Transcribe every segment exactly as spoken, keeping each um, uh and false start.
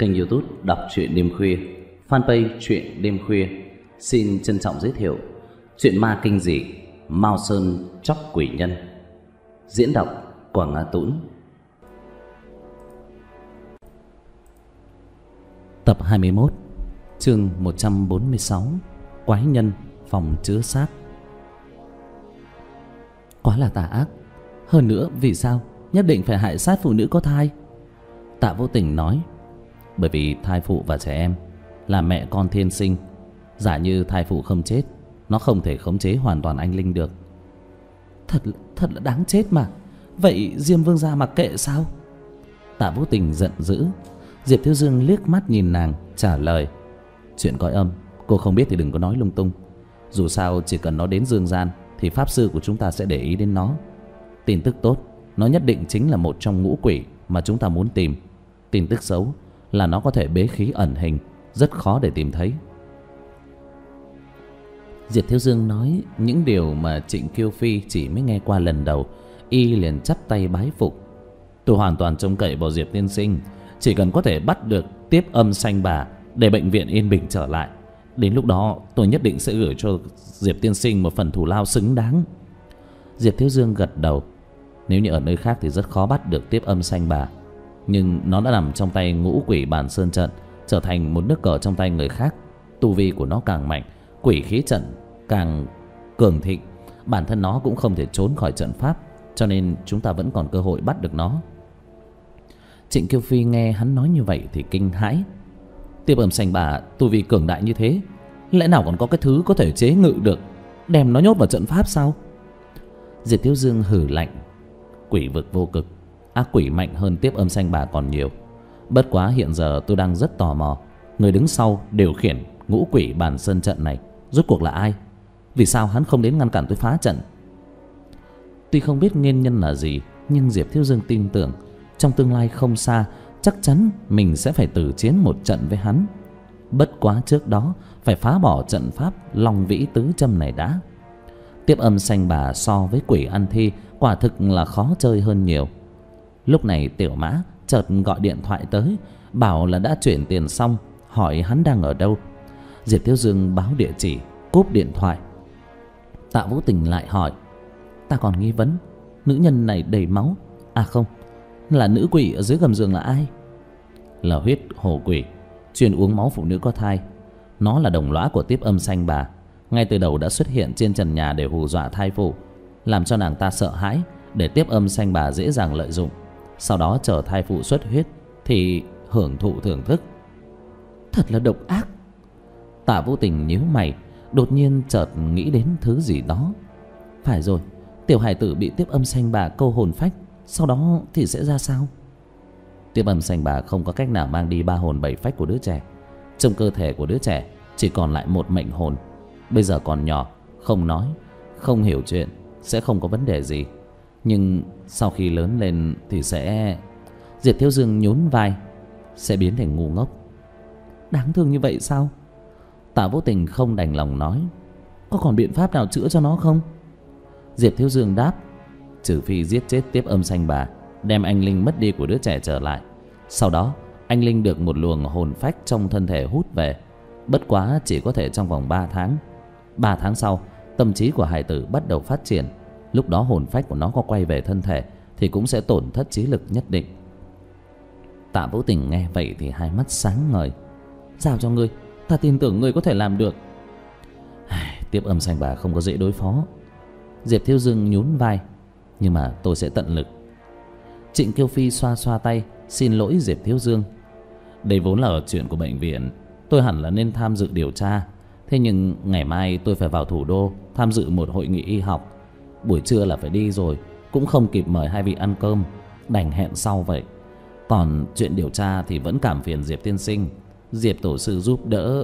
kênh YouTube Đọc truyện đêm khuya, fanpage truyện đêm khuya xin trân trọng giới thiệu truyện ma kinh dị Mao Sơn Chóc Quỷ Nhân. Diễn đọc Quảng Ngã Tũng. Tập hai mươi mốt, chương một trăm bốn mươi sáu, Quái Nhân Phòng Chứa Xác. Quá là tà ác. Hơn nữa, vì sao nhất định phải hại sát phụ nữ có thai? Tạ Vô Tình nói, bởi vì thai phụ và trẻ em là mẹ con thiên sinh. Giả như thai phụ không chết, nó không thể khống chế hoàn toàn anh linh được. Thật thật là đáng chết mà. Vậy Diêm Vương gia mặc kệ sao? Tạ Vô Tình giận dữ. Diệp Thiếu Dương liếc mắt nhìn nàng, trả lời, chuyện cõi âm cô không biết thì đừng có nói lung tung. Dù sao chỉ cần nó đến dương gian thì pháp sư của chúng ta sẽ để ý đến nó. Tin tức tốt, nó nhất định chính là một trong ngũ quỷ mà chúng ta muốn tìm. Tin tức xấu là nó có thể bế khí ẩn hình, rất khó để tìm thấy. Diệp Thiếu Dương nói những điều mà Trịnh Kiêu Phi chỉ mới nghe qua lần đầu. Y liền chắp tay bái phục. Tôi hoàn toàn trông cậy vào Diệp tiên sinh. Chỉ cần có thể bắt được Tiếp Âm Sanh Bà để bệnh viện yên bình trở lại, đến lúc đó tôi nhất định sẽ gửi cho Diệp tiên sinh một phần thù lao xứng đáng. Diệp Thiếu Dương gật đầu. Nếu như ở nơi khác thì rất khó bắt được Tiếp Âm Sanh Bà, nhưng nó đã nằm trong tay ngũ quỷ Bản Sơn Trận, trở thành một nước cờ trong tay người khác. Tu vi của nó càng mạnh, quỷ khí trận càng cường thịnh, bản thân nó cũng không thể trốn khỏi trận pháp, cho nên chúng ta vẫn còn cơ hội bắt được nó. Trịnh Kiêu Phi nghe hắn nói như vậy thì kinh hãi. Tiếp Âm Sanh Bà tu vi cường đại như thế, lẽ nào còn có cái thứ có thể chế ngự được, đem nó nhốt vào trận pháp sao? Diệp Thiếu Dương hử lạnh, quỷ vực vô cực, ác quỷ mạnh hơn Tiếp Âm Sanh Bà còn nhiều. Bất quá hiện giờ tôi đang rất tò mò, người đứng sau điều khiển ngũ quỷ Bản Sơn Trận này rốt cuộc là ai? Vì sao hắn không đến ngăn cản tôi phá trận? Tuy không biết nguyên nhân là gì, nhưng Diệp Thiếu Dương tin tưởng trong tương lai không xa chắc chắn mình sẽ phải tử chiến một trận với hắn. Bất quá trước đó phải phá bỏ trận pháp Long Vĩ Tứ Châm này đã. Tiếp Âm Sanh Bà so với quỷ ăn thi quả thực là khó chơi hơn nhiều. Lúc này Tiểu Mã chợt gọi điện thoại tới, bảo là đã chuyển tiền xong, hỏi hắn đang ở đâu. Diệp Thiếu Dương báo địa chỉ, cúp điện thoại. Tạ Vô Tình lại hỏi, ta còn nghi vấn nữ nhân này đầy máu, à không, là nữ quỷ ở dưới gầm giường là ai? Là huyết hổ quỷ, chuyên uống máu phụ nữ có thai. Nó là đồng lõa của Tiếp Âm Sanh Bà, ngay từ đầu đã xuất hiện trên trần nhà để hù dọa thai phụ, làm cho nàng ta sợ hãi, để Tiếp Âm Sanh Bà dễ dàng lợi dụng. Sau đó chờ thai phụ xuất huyết thì hưởng thụ thưởng thức. Thật là độc ác. Tạ Vô Tình nhíu mày, đột nhiên chợt nghĩ đến thứ gì đó. Phải rồi, tiểu hài tử bị Tiếp Âm Sanh Bà câu hồn phách, sau đó thì sẽ ra sao? Tiếp Âm Sanh Bà không có cách nào mang đi ba hồn bảy phách của đứa trẻ. Trong cơ thể của đứa trẻ chỉ còn lại một mệnh hồn. Bây giờ còn nhỏ, không nói, không hiểu chuyện, sẽ không có vấn đề gì. Nhưng sau khi lớn lên thì sẽ... Diệp Thiếu Dương nhún vai, sẽ biến thành ngu ngốc. Đáng thương như vậy sao? Tạ Vô Tình không đành lòng nói, có còn biện pháp nào chữa cho nó không? Diệp Thiếu Dương đáp, trừ phi giết chết Tiếp Âm Sanh Bà, đem anh linh mất đi của đứa trẻ trở lại. Sau đó anh linh được một luồng hồn phách trong thân thể hút về. Bất quá chỉ có thể trong vòng ba tháng. Ba tháng sau, tâm trí của hài tử bắt đầu phát triển. Lúc đó hồn phách của nó có quay về thân thể thì cũng sẽ tổn thất trí lực nhất định. Tạ Vô Tình nghe vậy thì hai mắt sáng ngời. Giao cho ngươi, ta tin tưởng ngươi có thể làm được. Tiếp Âm Sanh Bà không có dễ đối phó. Diệp Thiếu Dương nhún vai, nhưng mà tôi sẽ tận lực. Trịnh Kiêu Phi xoa xoa tay, xin lỗi Diệp Thiếu Dương. Đây vốn là ở chuyện của bệnh viện, tôi hẳn là nên tham dự điều tra. Thế nhưng ngày mai tôi phải vào thủ đô tham dự một hội nghị y học. Buổi trưa là phải đi rồi, cũng không kịp mời hai vị ăn cơm, đành hẹn sau vậy. Còn chuyện điều tra thì vẫn cảm phiền Diệp tiên sinh, Diệp tổ sư giúp đỡ.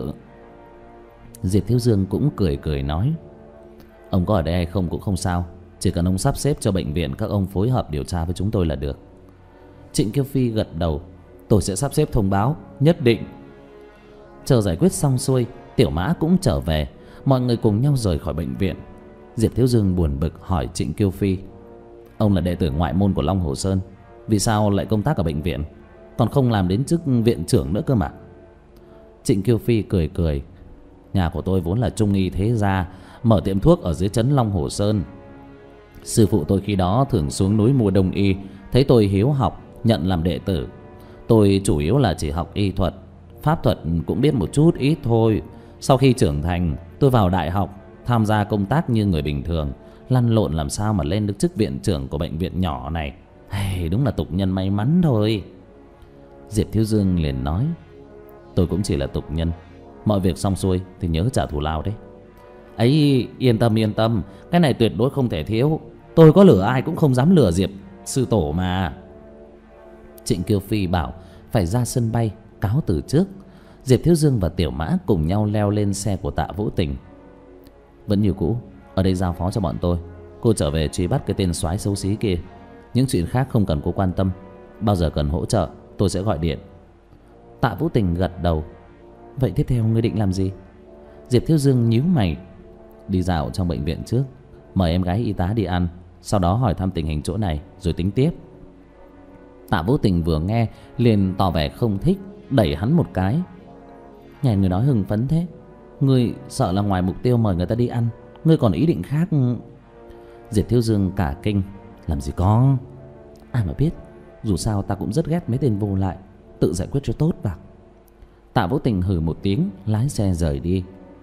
Diệp Thiếu Dương cũng cười cười nói, ông có ở đây hay không cũng không sao, chỉ cần ông sắp xếp cho bệnh viện các ông phối hợp điều tra với chúng tôi là được. Trịnh Kiêu Phi gật đầu, tôi sẽ sắp xếp thông báo, nhất định. Chờ giải quyết xong xuôi, Tiểu Mã cũng trở về, mọi người cùng nhau rời khỏi bệnh viện. Diệp Thiếu Dương buồn bực hỏi Trịnh Kiêu Phi, ông là đệ tử ngoại môn của Long Hồ Sơn, vì sao lại công tác ở bệnh viện? còn không làm đến chức viện trưởng nữa cơ mà. Trịnh Kiêu Phi cười cười. Nhà của tôi vốn là trung y thế gia, mở tiệm thuốc ở dưới trấn Long Hồ Sơn. Sư phụ tôi khi đó thường xuống núi mua đông y, thấy tôi hiếu học nhận làm đệ tử. Tôi chủ yếu là chỉ học y thuật, pháp thuật cũng biết một chút ít thôi. Sau khi trưởng thành, tôi vào đại học, tham gia công tác như người bình thường, lăn lộn làm sao mà lên được chức viện trưởng của bệnh viện nhỏ này. Hey, đúng là tục nhân may mắn thôi. Diệp Thiếu Dương liền nói, tôi cũng chỉ là tục nhân, mọi việc xong xuôi thì nhớ trả thù lao đấy. Ấy, yên tâm yên tâm, cái này tuyệt đối không thể thiếu. Tôi có lừa ai cũng không dám lừa Diệp sư tổ mà. Trịnh Kiêu Phi bảo phải ra sân bay cáo từ trước. Diệp Thiếu Dương và Tiểu Mã cùng nhau leo lên xe của Tạ Vũ Tình. Vẫn như cũ, ở đây giao phó cho bọn tôi, cô trở về truy bắt cái tên soái xấu xí kia. Những chuyện khác không cần cô quan tâm, bao giờ cần hỗ trợ tôi sẽ gọi điện. Tạ Vũ Tình gật đầu. Vậy tiếp theo ngươi định làm gì? Diệp Thiếu Dương nhíu mày. Đi dạo trong bệnh viện trước, mời em gái y tá đi ăn, sau đó hỏi thăm tình hình chỗ này rồi tính tiếp. Tạ Vũ Tình vừa nghe liền tỏ vẻ không thích, đẩy hắn một cái. Nghe người nói hưng phấn thế, ngươi sợ là ngoài mục tiêu mời người ta đi ăn, ngươi còn ý định khác? Diệp Thiếu Dương cả kinh. Làm gì có, ai mà biết, dù sao ta cũng rất ghét mấy tên vô lại, tự giải quyết cho tốt vào. Tạ Vũ Tình hừ một tiếng, lái xe rời đi.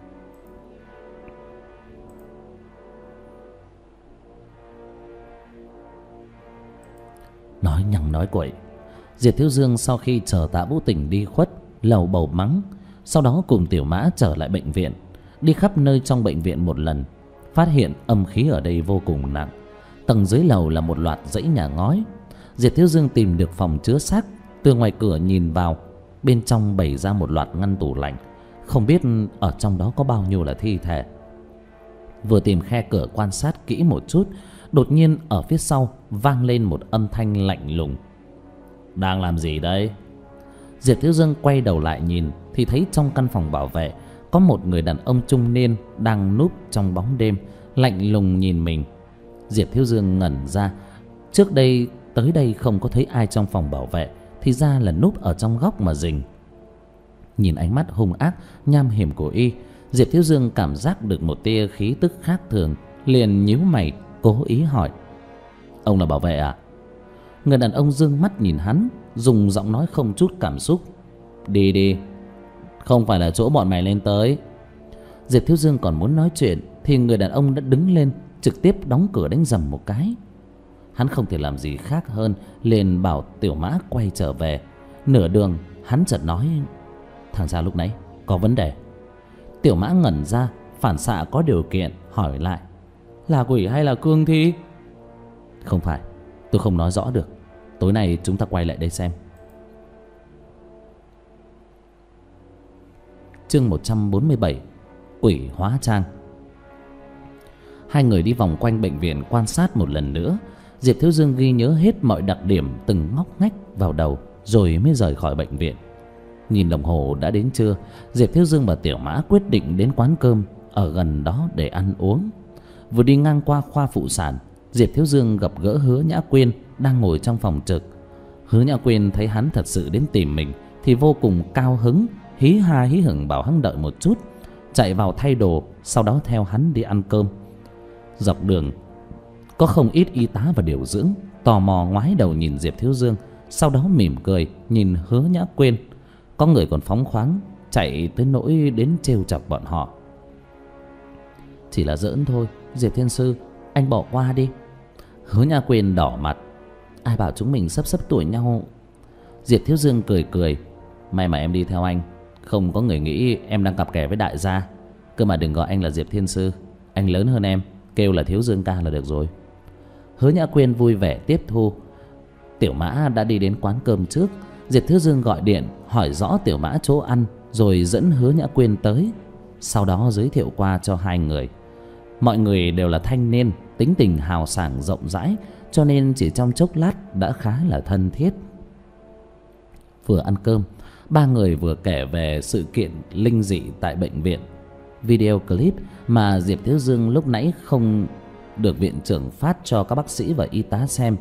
Nói nhằng nói quậy, Diệp Thiếu Dương sau khi chờ Tạ Vũ Tình đi khuất, lầu bầu mắng. Sau đó cùng Tiểu Mã trở lại bệnh viện, đi khắp nơi trong bệnh viện một lần, phát hiện âm khí ở đây vô cùng nặng. Tầng dưới lầu là một loạt dãy nhà ngói. Diệp Thiếu Dương tìm được phòng chứa xác, từ ngoài cửa nhìn vào, bên trong bày ra một loạt ngăn tủ lạnh, không biết ở trong đó có bao nhiêu là thi thể. Vừa tìm khe cửa quan sát kỹ một chút, đột nhiên ở phía sau vang lên một âm thanh lạnh lùng. Đang làm gì đây? Diệp Thiếu Dương quay đầu lại nhìn thì thấy trong căn phòng bảo vệ có một người đàn ông trung niên đang núp trong bóng đêm, lạnh lùng nhìn mình. Diệp Thiếu Dương ngẩn ra, trước đây tới đây không có thấy ai trong phòng bảo vệ, thì ra là núp ở trong góc mà rình. Nhìn ánh mắt hung ác nham hiểm của y, Diệp Thiếu Dương cảm giác được một tia khí tức khác thường, liền nhíu mày cố ý hỏi: Ông là bảo vệ à? Người đàn ông dương mắt nhìn hắn, dùng giọng nói không chút cảm xúc: Đi đi, không phải là chỗ bọn mày lên tới. Diệp Thiếu Dương còn muốn nói chuyện thì người đàn ông đã đứng lên, trực tiếp đóng cửa đánh rầm một cái. Hắn không thể làm gì khác hơn, liền bảo Tiểu Mã quay trở về. Nửa đường hắn chợt nói: Thằng Gia lúc nãy có vấn đề. Tiểu Mã ngẩn ra, phản xạ có điều kiện hỏi lại: Là quỷ hay là cương thi? Không phải, tôi không nói rõ được. Tối nay chúng ta quay lại đây xem. Chương một trăm bốn mươi bảy: Quỷ hóa trang. Hai người đi vòng quanh bệnh viện quan sát một lần nữa. Diệp Thiếu Dương ghi nhớ hết mọi đặc điểm từng ngóc ngách vào đầu, rồi mới rời khỏi bệnh viện. Nhìn đồng hồ đã đến trưa, Diệp Thiếu Dương và Tiểu Mã quyết định đến quán cơm ở gần đó để ăn uống. Vừa đi ngang qua khoa phụ sản, Diệp Thiếu Dương gặp gỡ Hứa Nhã Quyên đang ngồi trong phòng trực. Hứa Nhã Quyên thấy hắn thật sự đến tìm mình thì vô cùng cao hứng, hí ha hí hửng bảo hắn đợi một chút, chạy vào thay đồ, sau đó theo hắn đi ăn cơm. Dọc đường có không ít y tá và điều dưỡng tò mò ngoái đầu nhìn Diệp Thiếu Dương, sau đó mỉm cười nhìn Hứa Nhã Quyên. Có người còn phóng khoáng chạy tới nỗi đến trêu chọc bọn họ. Chỉ là giỡn thôi, Diệp Thiên Sư, anh bỏ qua đi. Hứa Nhã Quyên đỏ mặt: Ai bảo chúng mình sắp sắp tuổi nhau. Diệp Thiếu Dương cười cười: May mà em đi theo anh, không có người nghĩ em đang cặp kè với đại gia. Cơ mà đừng gọi anh là Diệp Thiên Sư, anh lớn hơn em, kêu là Thiếu Dương ca là được rồi. Hứa Nhã Quyên vui vẻ tiếp thu. Tiểu Mã đã đi đến quán cơm trước. Diệp Thiếu Dương gọi điện hỏi rõ Tiểu Mã chỗ ăn, rồi dẫn Hứa Nhã Quyên tới, sau đó giới thiệu qua cho hai người. Mọi người đều là thanh niên, tính tình hào sảng rộng rãi, cho nên chỉ trong chốc lát đã khá là thân thiết. Vừa ăn cơm, ba người vừa kể về sự kiện linh dị tại bệnh viện. Video clip mà Diệp Thiếu Dương lúc nãy không được viện trưởng phát cho các bác sĩ và y tá xem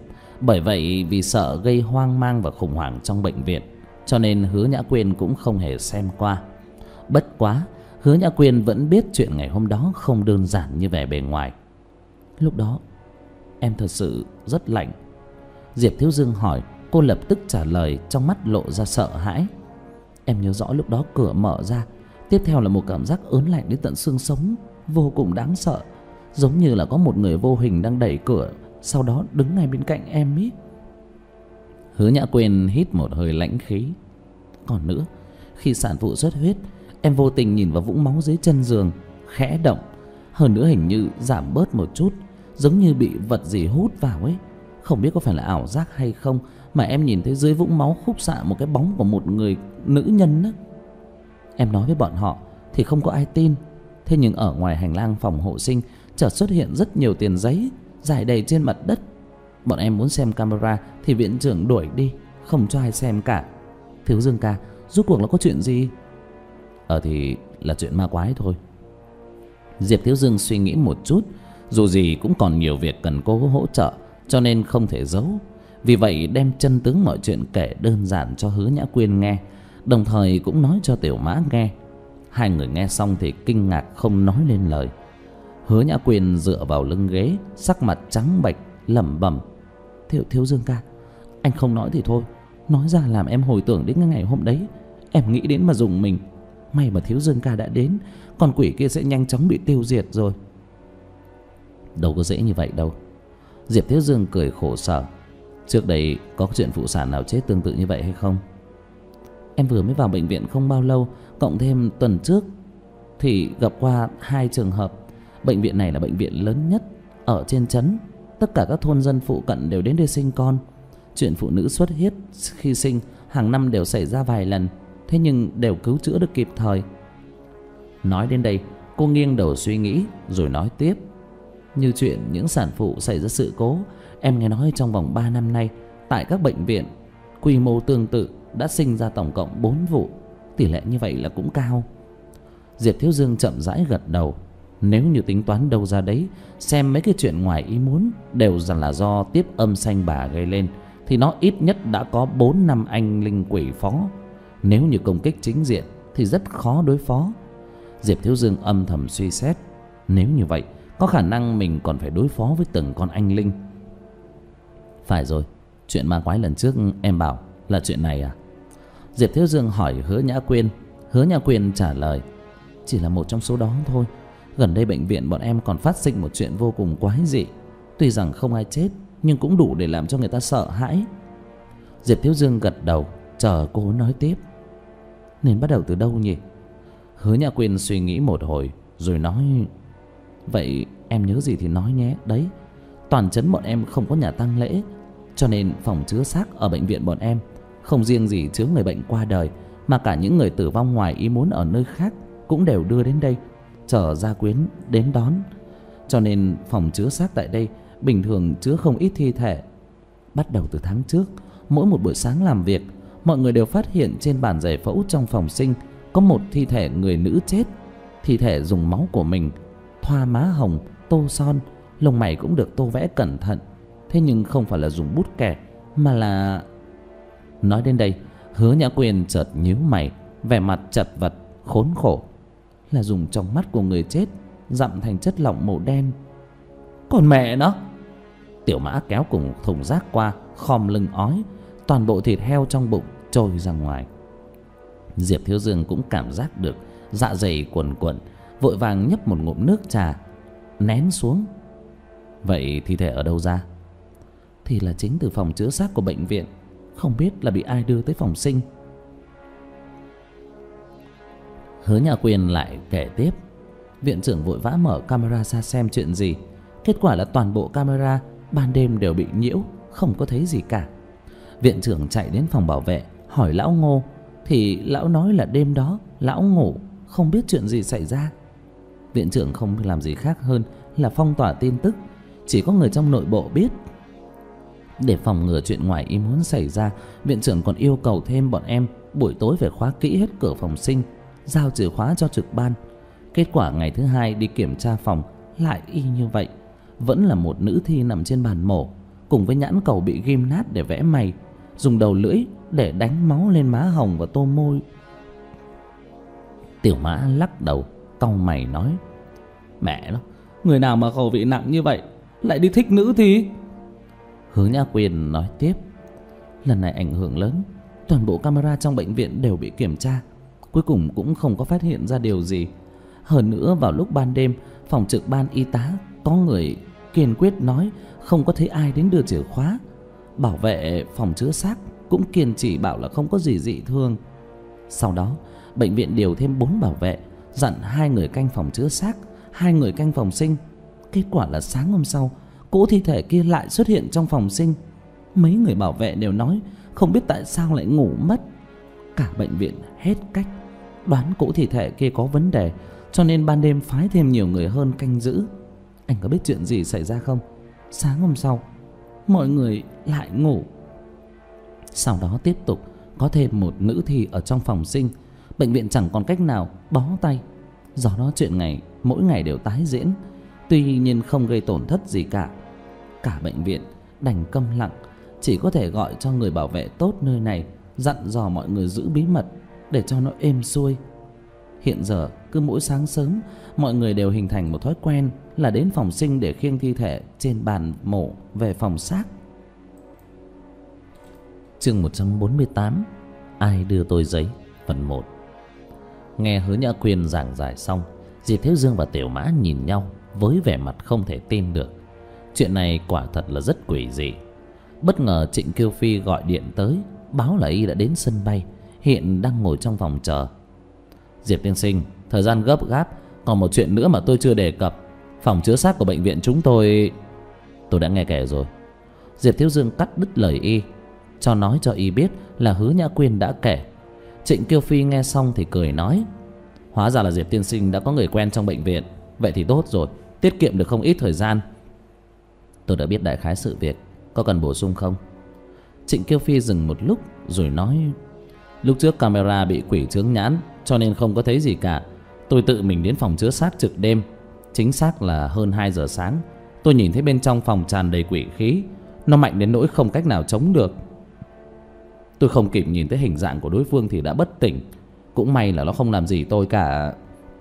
Bởi vậy vì sợ gây hoang mang và khủng hoảng trong bệnh viện, cho nên Hứa Nhã Quyên cũng không hề xem qua. Bất quá Hứa Nhã Quyên vẫn biết chuyện ngày hôm đó không đơn giản như vẻ bề ngoài. Lúc đó em thật sự rất lạnh. Diệp Thiếu Dương hỏi. Cô lập tức trả lời, trong mắt lộ ra sợ hãi. Em nhớ rõ lúc đó cửa mở ra, tiếp theo là một cảm giác ớn lạnh đến tận xương sống, vô cùng đáng sợ, giống như là có một người vô hình đang đẩy cửa, sau đó đứng ngay bên cạnh em ý. Hứa Nhã Quyên hít một hơi lãnh khí. Còn nữa, khi sản phụ xuất huyết, em vô tình nhìn vào vũng máu dưới chân giường, khẽ động, hơn nữa hình như giảm bớt một chút, giống như bị vật gì hút vào ấy. Không biết có phải là ảo giác hay không, mà em nhìn thấy dưới vũng máu khúc xạ một cái bóng của một người nữ nhân á. Em nói với bọn họ thì không có ai tin. Thế nhưng ở ngoài hành lang phòng hộ sinh chợt xuất hiện rất nhiều tiền giấy rải đầy trên mặt đất. Bọn em muốn xem camera thì viện trưởng đuổi đi, không cho ai xem cả. Thiếu Dương ca, rốt cuộc là có chuyện gì? Ờ thì là chuyện ma quái thôi. Diệp Thiếu Dương suy nghĩ một chút. Dù gì cũng còn nhiều việc cần cô hỗ trợ, cho nên không thể giấu. Vì vậy đem chân tướng mọi chuyện kể đơn giản cho Hứa Nhã Quyên nghe, đồng thời cũng nói cho Tiểu Mã nghe. Hai người nghe xong thì kinh ngạc không nói lên lời. Hứa Nhã Quyên dựa vào lưng ghế, sắc mặt trắng bệch, lẩm bẩm. Thiếu, Thiếu Dương ca, anh không nói thì thôi, nói ra làm em hồi tưởng đến cái ngày hôm đấy. Em nghĩ đến mà rùng mình. May mà Thiếu Dương ca đã đến, con quỷ kia sẽ nhanh chóng bị tiêu diệt rồi. Đâu có dễ như vậy đâu. Diệp Thiếu Dương cười khổ sở. Trước đây có chuyện phụ sản nào chết tương tự như vậy hay không? Em vừa mới vào bệnh viện không bao lâu, cộng thêm tuần trước thì gặp qua hai trường hợp. Bệnh viện này là bệnh viện lớn nhất ở trên trấn, tất cả các thôn dân phụ cận đều đến đây sinh con. Chuyện phụ nữ xuất huyết khi sinh hàng năm đều xảy ra vài lần, thế nhưng đều cứu chữa được kịp thời. Nói đến đây, cô nghiêng đầu suy nghĩ rồi nói tiếp. Như chuyện những sản phụ xảy ra sự cố, em nghe nói trong vòng ba năm nay, tại các bệnh viện quy mô tương tự đã sinh ra tổng cộng bốn vụ. Tỷ lệ như vậy là cũng cao. Diệp Thiếu Dương chậm rãi gật đầu. Nếu như tính toán đâu ra đấy, xem mấy cái chuyện ngoài ý muốn đều rằng là do tiếp âm sanh bà gây lên, thì nó ít nhất đã có bốn năm anh linh quỷ phó. Nếu như công kích chính diện thì rất khó đối phó. Diệp Thiếu Dương âm thầm suy xét. Nếu như vậy, có khả năng mình còn phải đối phó với từng con anh linh. Phải rồi, chuyện ma quái lần trước em bảo là chuyện này à? Diệp Thiếu Dương hỏi Hứa Nhã Quyên. Hứa Nhã Quyên trả lời. Chỉ là một trong số đó thôi. Gần đây bệnh viện bọn em còn phát sinh một chuyện vô cùng quái dị. Tuy rằng không ai chết, nhưng cũng đủ để làm cho người ta sợ hãi. Diệp Thiếu Dương gật đầu, chờ cô nói tiếp. Nên bắt đầu từ đâu nhỉ? Hứa Nhã Quyên suy nghĩ một hồi rồi nói. Vậy em nhớ gì thì nói nhé. Đấy, toàn trấn bọn em không có nhà tang lễ, cho nên phòng chứa xác ở bệnh viện bọn em không riêng gì chứa người bệnh qua đời, mà cả những người tử vong ngoài ý muốn ở nơi khác cũng đều đưa đến đây, chờ gia quyến đến đón. Cho nên phòng chứa xác tại đây bình thường chứa không ít thi thể. Bắt đầu từ tháng trước, mỗi một buổi sáng làm việc, mọi người đều phát hiện trên bàn giải phẫu trong phòng sinh có một thi thể người nữ chết. Thi thể dùng máu của mình thoa má hồng, tô son, lông mày cũng được tô vẽ cẩn thận. Thế nhưng không phải là dùng bút kẻ, mà là... Nói đến đây, Hứa Nhã Quyên chợt nhíu mày, vẻ mặt chật vật, khốn khổ. Là dùng trong mắt của người chết dặm thành chất lỏng màu đen. Còn mẹ nó! Tiểu Mã kéo cùng thùng rác qua, khom lưng ói. Toàn bộ thịt heo trong bụng trôi ra ngoài. Diệp Thiếu Dương cũng cảm giác được dạ dày cuồn cuộn, vội vàng nhấp một ngụm nước trà, nén xuống. Vậy thi thể ở đâu ra? Thì là chính từ phòng chứa xác của bệnh viện. Không biết là bị ai đưa tới phòng sinh. Hứa Nhã Quyên lại kể tiếp. Viện trưởng vội vã mở camera ra xem chuyện gì. Kết quả là toàn bộ camera ban đêm đều bị nhiễu, không có thấy gì cả. Viện trưởng chạy đến phòng bảo vệ hỏi lão Ngô, thì lão nói là đêm đó lão ngủ, không biết chuyện gì xảy ra. Viện trưởng không làm gì khác hơn là phong tỏa tin tức, chỉ có người trong nội bộ biết. Để phòng ngừa chuyện ngoài ý muốn xảy ra, viện trưởng còn yêu cầu thêm bọn em buổi tối phải khóa kỹ hết cửa phòng sinh, giao chìa khóa cho trực ban. Kết quả ngày thứ hai đi kiểm tra phòng lại y như vậy, vẫn là một nữ thi nằm trên bàn mổ. cùng với nhãn cầu bị ghim nát để vẽ mày, dùng đầu lưỡi để đánh máu lên má hồng và tô môi. Tiểu Mã lắc đầu cau mày nói: Mẹ nó, người nào mà khẩu vị nặng như vậy lại đi thích nữ thì? Hứa Nhã Quyên nói tiếp: Lần này ảnh hưởng lớn, toàn bộ camera trong bệnh viện đều bị kiểm tra, cuối cùng cũng không có phát hiện ra điều gì. Hơn nữa vào lúc ban đêm, phòng trực ban y tá có người kiên quyết nói không có thấy ai đến đưa chìa khóa. Bảo vệ phòng chứa xác cũng kiên trì bảo là không có gì dị thường. Sau đó bệnh viện điều thêm bốn bảo vệ, dặn hai người canh phòng chứa xác, hai người canh phòng sinh. Kết quả là sáng hôm sau, cỗ thi thể kia lại xuất hiện trong phòng sinh. Mấy người bảo vệ đều nói không biết tại sao lại ngủ mất. Cả bệnh viện hết cách, đoán cỗ thi thể kia có vấn đề, cho nên ban đêm phái thêm nhiều người hơn canh giữ. Anh có biết chuyện gì xảy ra không? Sáng hôm sau, mọi người lại ngủ. Sau đó tiếp tục có thêm một nữ thi ở trong phòng sinh. Bệnh viện chẳng còn cách nào, bó tay. Do đó chuyện này mỗi ngày đều tái diễn, tuy nhiên không gây tổn thất gì cả. Cả bệnh viện đành câm lặng, chỉ có thể gọi cho người bảo vệ tốt nơi này, dặn dò mọi người giữ bí mật để cho nó êm xuôi. Hiện giờ cứ mỗi sáng sớm, mọi người đều hình thành một thói quen là đến phòng sinh để khiêng thi thể trên bàn mổ về phòng xác. Chương một trăm bốn mươi tám: Ai đưa tôi giấy? Phần một. Nghe Hứa Nhã Quyên giảng giải xong, Diệp Thiếu Dương và Tiểu Mã nhìn nhau với vẻ mặt không thể tin được. Chuyện này quả thật là rất quỷ dị. Bất ngờ Trịnh Kiêu Phi gọi điện tới, báo là y đã đến sân bay, hiện đang ngồi trong phòng chờ. Diệp tiên sinh, thời gian gấp gáp, còn một chuyện nữa mà tôi chưa đề cập. Phòng chứa xác của bệnh viện chúng tôi... Tôi đã nghe kể rồi. Diệp Thiếu Dương cắt đứt lời y, cho nói cho y biết là Hứa Nhã Quyên đã kể. Trịnh Kiêu Phi nghe xong thì cười nói: Hóa ra là Diệp tiên sinh đã có người quen trong bệnh viện. Vậy thì tốt rồi, tiết kiệm được không ít thời gian. Tôi đã biết đại khái sự việc, có cần bổ sung không? Trịnh Kiêu Phi dừng một lúc rồi nói: Lúc trước camera bị quỷ chướng nhãn, cho nên không có thấy gì cả. Tôi tự mình đến phòng chứa xác trực đêm. Chính xác là hơn hai giờ sáng. Tôi nhìn thấy bên trong phòng tràn đầy quỷ khí, nó mạnh đến nỗi không cách nào chống được. Tôi không kịp nhìn thấy hình dạng của đối phương thì đã bất tỉnh. Cũng may là nó không làm gì tôi cả.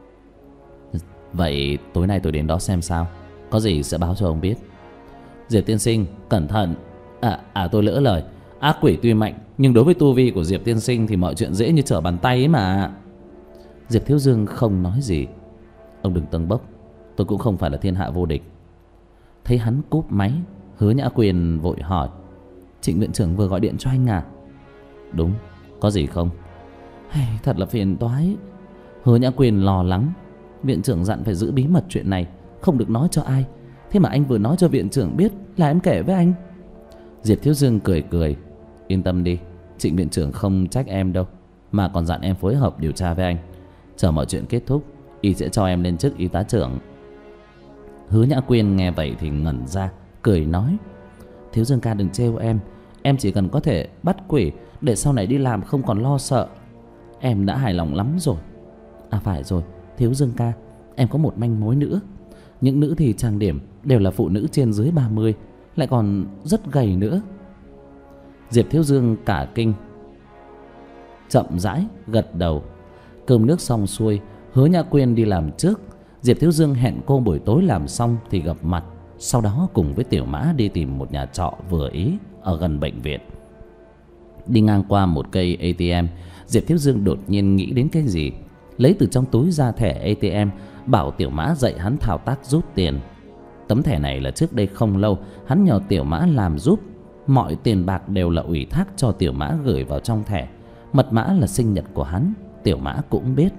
Vậy tối nay tôi đến đó xem sao, có gì sẽ báo cho ông biết. Diệp tiên sinh cẩn thận. À, à tôi lỡ lời. Ác quỷ tuy mạnh, nhưng đối với tu vi của Diệp tiên sinh thì mọi chuyện dễ như trở bàn tay ấy mà. Diệp Thiếu Dương không nói gì. Ông đừng tâng bốc, tôi cũng không phải là thiên hạ vô địch. Thấy hắn cúp máy, Hứa Nhã Quyên vội hỏi: Trịnh viện trưởng vừa gọi điện cho anh à? Đúng, có gì không? Hey, thật là phiền toái. Hứa Nhã Quyên lo lắng. Viện trưởng dặn phải giữ bí mật chuyện này, không được nói cho ai. Thế mà anh vừa nói cho viện trưởng biết là em kể với anh. Diệp Thiếu Dương cười cười: Yên tâm đi, Trịnh viện trưởng không trách em đâu, mà còn dặn em phối hợp điều tra với anh. Chờ mọi chuyện kết thúc, y sẽ cho em lên chức y tá trưởng. Hứa Nhã Quyên nghe vậy thì ngẩn ra, cười nói: Thiếu Dương ca đừng trêu em. Em chỉ cần có thể bắt quỷ để sau này đi làm không còn lo sợ, em đã hài lòng lắm rồi. À phải rồi, Thiếu Dương ca, em có một manh mối nữa. Những nữ thì trang điểm đều là phụ nữ trên dưới ba mươi, lại còn rất gầy nữa. Diệp Thiếu Dương cả kinh, chậm rãi gật đầu. Cơm nước xong xuôi, Hứa Nhã Quyên đi làm trước. Diệp Thiếu Dương hẹn cô buổi tối làm xong thì gặp mặt, sau đó cùng với Tiểu Mã đi tìm một nhà trọ vừa ý ở gần bệnh viện. Đi ngang qua một cây a tê em, Diệp Thiếu Dương đột nhiên nghĩ đến cái gì, lấy từ trong túi ra thẻ a tê em, bảo Tiểu Mã dạy hắn thao tác rút tiền. Tấm thẻ này là trước đây không lâu hắn nhờ Tiểu Mã làm giúp. Mọi tiền bạc đều là ủy thác cho Tiểu Mã gửi vào trong thẻ. Mật mã là sinh nhật của hắn, Tiểu Mã cũng biết.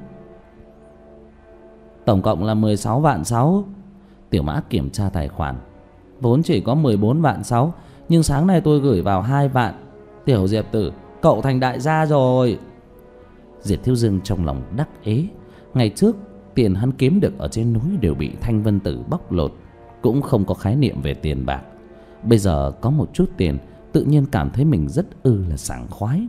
Tổng cộng là mười sáu vạn sáu. Tiểu Mã kiểm tra tài khoản, vốn chỉ có mười bốn vạn sáu, nhưng sáng nay tôi gửi vào hai vạn. Tiểu Diệp tử, cậu thành đại gia rồi. Diệp Thiếu Dương trong lòng đắc ý. Ngày trước tiền hắn kiếm được ở trên núi đều bị Thanh Vân Tử bóc lột, cũng không có khái niệm về tiền bạc. Bây giờ có một chút tiền, tự nhiên cảm thấy mình rất ư là sảng khoái.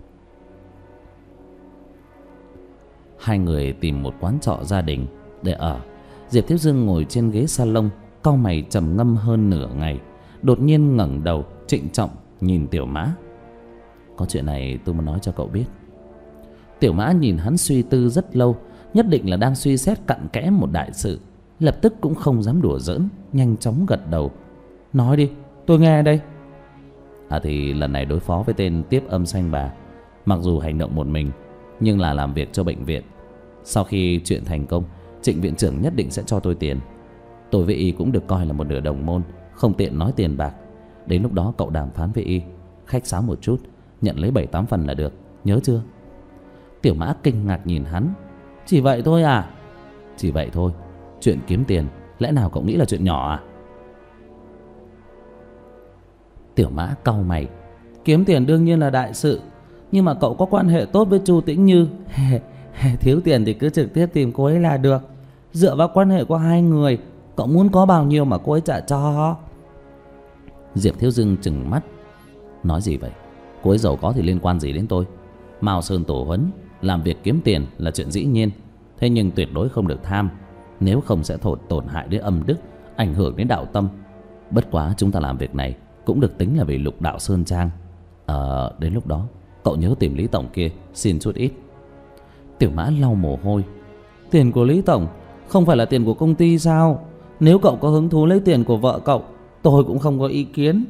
Hai người tìm một quán trọ gia đình để ở. Diệp Thiếu Dương ngồi trên ghế salon, cau mày trầm ngâm hơn nửa ngày. đột nhiên ngẩng đầu trịnh trọng nhìn Tiểu Mã. Có chuyện này tôi muốn nói cho cậu biết. Tiểu Mã nhìn hắn suy tư rất lâu, nhất định là đang suy xét cặn kẽ một đại sự. Lập tức cũng không dám đùa giỡn, nhanh chóng gật đầu. Nói đi, tôi nghe đây. À thì lần này đối phó với tên tiếp âm Sanh Bà, mặc dù hành động một mình nhưng là làm việc cho bệnh viện. Sau khi chuyện thành công, Trịnh viện trưởng nhất định sẽ cho tôi tiền. Tôi với y cũng được coi là một nửa đồng môn, không tiện nói tiền bạc. Đến lúc đó cậu đàm phán với y, khách sáo một chút, nhận lấy bảy tám phần là được, nhớ chưa? Tiểu Mã kinh ngạc nhìn hắn. Chỉ vậy thôi à? Chỉ vậy thôi. Chuyện kiếm tiền lẽ nào cậu nghĩ là chuyện nhỏ à? Tiểu Mã cau mày. Kiếm tiền đương nhiên là đại sự, nhưng mà cậu có quan hệ tốt với Chu Tĩnh Như. Thiếu tiền thì cứ trực tiếp tìm cô ấy là được. Dựa vào quan hệ của hai người, cậu muốn có bao nhiêu mà cô ấy trả cho. Diệp Thiếu Dương trừng mắt. Nói gì vậy? Cô ấy giàu có thì liên quan gì đến tôi? Mao Sơn tổ huấn, làm việc kiếm tiền là chuyện dĩ nhiên, thế nhưng tuyệt đối không được tham, nếu không sẽ thổi tổn hại đến âm đức, ảnh hưởng đến đạo tâm. Bất quá chúng ta làm việc này cũng được tính là vì Lục Đạo Sơn Trang. Ờ, đến lúc đó cậu nhớ tìm Lý Tổng kia xin chút ít. Tiểu Mã lau mồ hôi. Tiền của Lý Tổng không phải là tiền của công ty sao? Nếu cậu có hứng thú lấy tiền của vợ cậu, tôi cũng không có ý kiến.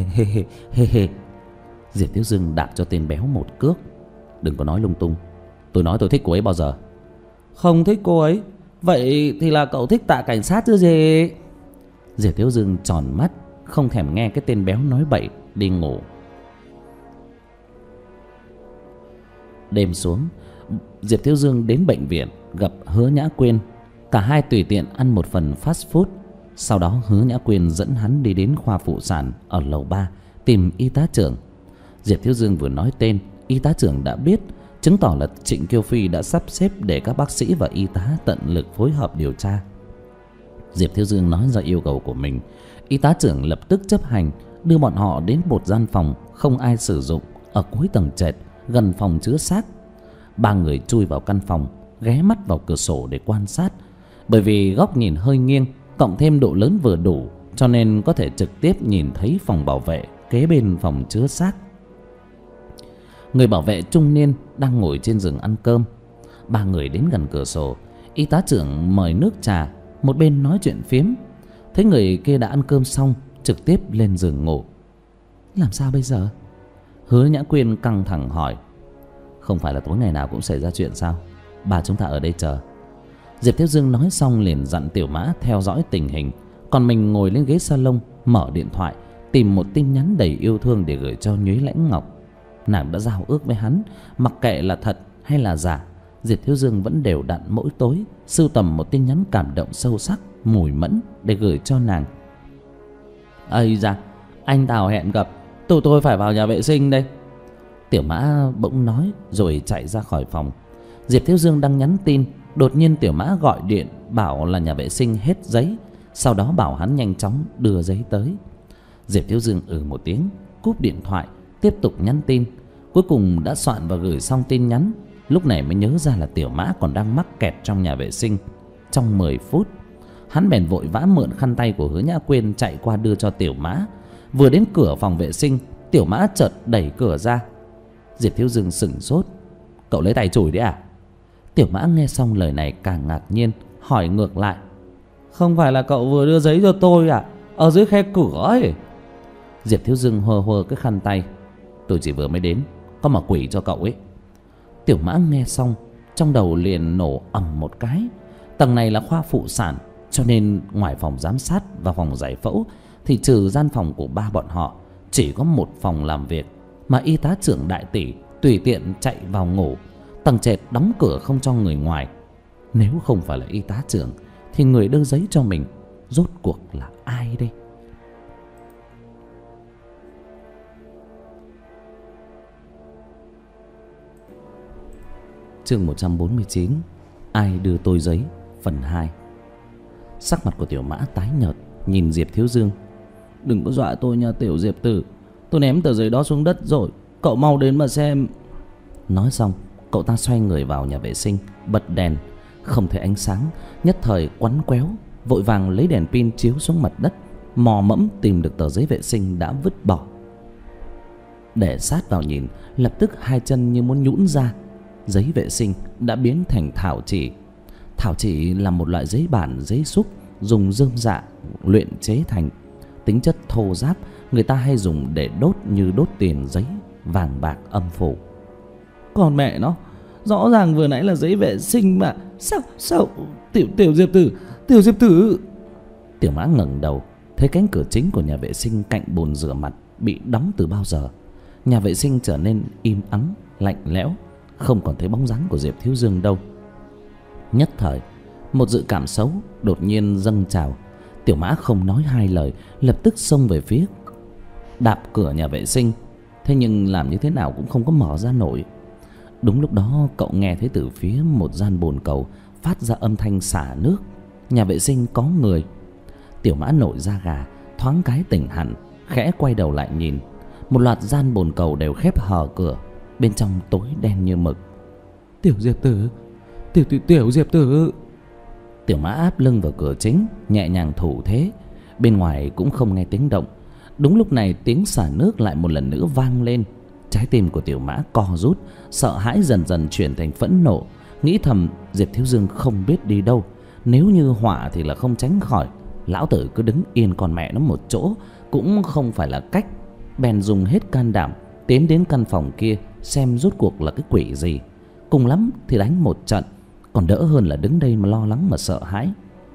Diệp Thiếu Dương đạp cho tên béo một cước. Đừng có nói lung tung. Tôi nói tôi thích cô ấy bao giờ? Không thích cô ấy? Vậy thì là cậu thích Tạ cảnh sát chứ gì? Diệp Thiếu Dương tròn mắt, không thèm nghe cái tên béo nói bậy, đi ngủ. Đêm xuống, Diệp Thiếu Dương đến bệnh viện gặp Hứa Nhã Quyên. Cả hai tùy tiện ăn một phần fast food. Sau đó Hứa Nhã Quyên dẫn hắn đi đến khoa phụ sản ở lầu ba tìm y tá trưởng. Diệp Thiếu Dương vừa nói tên, y tá trưởng đã biết, chứng tỏ là Trịnh Kiêu Phi đã sắp xếp để các bác sĩ và y tá tận lực phối hợp điều tra. Diệp Thiếu Dương nói ra yêu cầu của mình. Y tá trưởng lập tức chấp hành, đưa bọn họ đến một gian phòng không ai sử dụng ở cuối tầng trệt, gần phòng chứa xác. Ba người chui vào căn phòng, ghé mắt vào cửa sổ để quan sát. Bởi vì góc nhìn hơi nghiêng, cộng thêm độ lớn vừa đủ, cho nên có thể trực tiếp nhìn thấy phòng bảo vệ kế bên phòng chứa xác. Người bảo vệ trung niên đang ngồi trên giường ăn cơm. Ba người đến gần cửa sổ, y tá trưởng mời nước trà, một bên nói chuyện phiếm. Thấy người kia đã ăn cơm xong, trực tiếp lên giường ngủ. Làm sao bây giờ? Hứa Nhã Quyên căng thẳng hỏi. Không phải là tối ngày nào cũng xảy ra chuyện sao? Bà chúng ta ở đây chờ. Diệp Thiếu Dương nói xong liền dặn Tiểu Mã theo dõi tình hình, còn mình ngồi lên ghế salon mở điện thoại tìm một tin nhắn đầy yêu thương để gửi cho Nhuế Lãnh Ngọc. Nàng đã giao ước với hắn, mặc kệ là thật hay là giả, Diệp Thiếu Dương vẫn đều đặn mỗi tối sưu tầm một tin nhắn cảm động sâu sắc, mùi mẫn để gửi cho nàng. Ây da, anh Tào hẹn gặp, tụi tôi phải vào nhà vệ sinh đây. Tiểu Mã bỗng nói rồi chạy ra khỏi phòng. Diệp Thiếu Dương đang nhắn tin, đột nhiên Tiểu Mã gọi điện bảo là nhà vệ sinh hết giấy, sau đó bảo hắn nhanh chóng đưa giấy tới. Diệp Thiếu Dương ừ một tiếng, cúp điện thoại, tiếp tục nhắn tin. Cuối cùng đã soạn và gửi xong tin nhắn, lúc này mới nhớ ra là Tiểu Mã còn đang mắc kẹt trong nhà vệ sinh. Trong mười phút, hắn bèn vội vã mượn khăn tay của Hứa Nhã Quyên chạy qua đưa cho Tiểu Mã. Vừa đến cửa phòng vệ sinh, Tiểu Mã chợt đẩy cửa ra. Diệp Thiếu Dương sửng sốt. Cậu lấy tay chùi đấy à? Tiểu Mã nghe xong lời này càng ngạc nhiên, hỏi ngược lại. Không phải là cậu vừa đưa giấy cho tôi à? Ở dưới khe cửa ấy. Diệp Thiếu Dương hơ hơ cái khăn tay. Tôi chỉ vừa mới đến, có mà quỷ cho cậu ấy. Tiểu Mã nghe xong, trong đầu liền nổ ầm một cái. Tầng này là khoa phụ sản, cho nên ngoài phòng giám sát và phòng giải phẫu thì trừ gian phòng của ba bọn họ, chỉ có một phòng làm việc mà y tá trưởng đại tỷ tùy tiện chạy vào ngủ. Tầng trệt đóng cửa không cho người ngoài. Nếu không phải là y tá trưởng thì người đưa giấy cho mình rốt cuộc là ai đây? Chương một trăm bốn mươi chín. Ai đưa tôi giấy? Phần hai. Sắc mặt của Tiểu Mã tái nhợt, nhìn Diệp Thiếu Dương. Đừng có dọa tôi nha Tiểu Diệp tử, tôi ném tờ giấy đó xuống đất rồi, cậu mau đến mà xem. Nói xong, cậu ta xoay người vào nhà vệ sinh, bật đèn. Không thấy ánh sáng, nhất thời quắn quéo, vội vàng lấy đèn pin chiếu xuống mặt đất, mò mẫm tìm được tờ giấy vệ sinh đã vứt bỏ. Để sát vào nhìn, lập tức hai chân như muốn nhũn ra. Giấy vệ sinh đã biến thành thảo chỉ. Thảo chỉ là một loại giấy bản, giấy xúc dùng rơm rạ luyện chế thành. Tính chất thô ráp, người ta hay dùng để đốt như đốt tiền giấy vàng bạc âm phủ. Còn mẹ nó, rõ ràng vừa nãy là giấy vệ sinh mà. Sao, sao, tiểu tiểu Diệp Tử, tiểu Diệp Tử. Tiểu Mã ngẩng đầu, thấy cánh cửa chính của nhà vệ sinh cạnh bồn rửa mặt bị đóng từ bao giờ. Nhà vệ sinh trở nên im ắng, lạnh lẽo, không còn thấy bóng dáng của Diệp Thiếu Dương đâu. Nhất thời, một dự cảm xấu đột nhiên dâng trào. Tiểu Mã không nói hai lời, lập tức xông về phía đạp cửa nhà vệ sinh. Thế nhưng làm như thế nào cũng không có mở ra nổi. Đúng lúc đó cậu nghe thấy từ phía một gian bồn cầu phát ra âm thanh xả nước. Nhà vệ sinh có người. Tiểu Mã nổi da gà, thoáng cái tỉnh hẳn, khẽ quay đầu lại nhìn. Một loạt gian bồn cầu đều khép hờ cửa, bên trong tối đen như mực. Tiểu Diệp Tử, tiểu tiểu tiểu Diệp Tử. Tiểu Mã áp lưng vào cửa chính, nhẹ nhàng thủ thế. Bên ngoài cũng không nghe tiếng động. Đúng lúc này tiếng xả nước lại một lần nữa vang lên. Trái tim của Tiểu Mã co rút, sợ hãi dần dần chuyển thành phẫn nộ. Nghĩ thầm Diệp Thiếu Dương không biết đi đâu. Nếu như họa thì là không tránh khỏi. Lão tử cứ đứng yên con mẹ nó một chỗ cũng không phải là cách. Bèn dùng hết can đảm tiến đến căn phòng kia, xem rốt cuộc là cái quỷ gì. Cùng lắm thì đánh một trận, còn đỡ hơn là đứng đây mà lo lắng mà sợ hãi.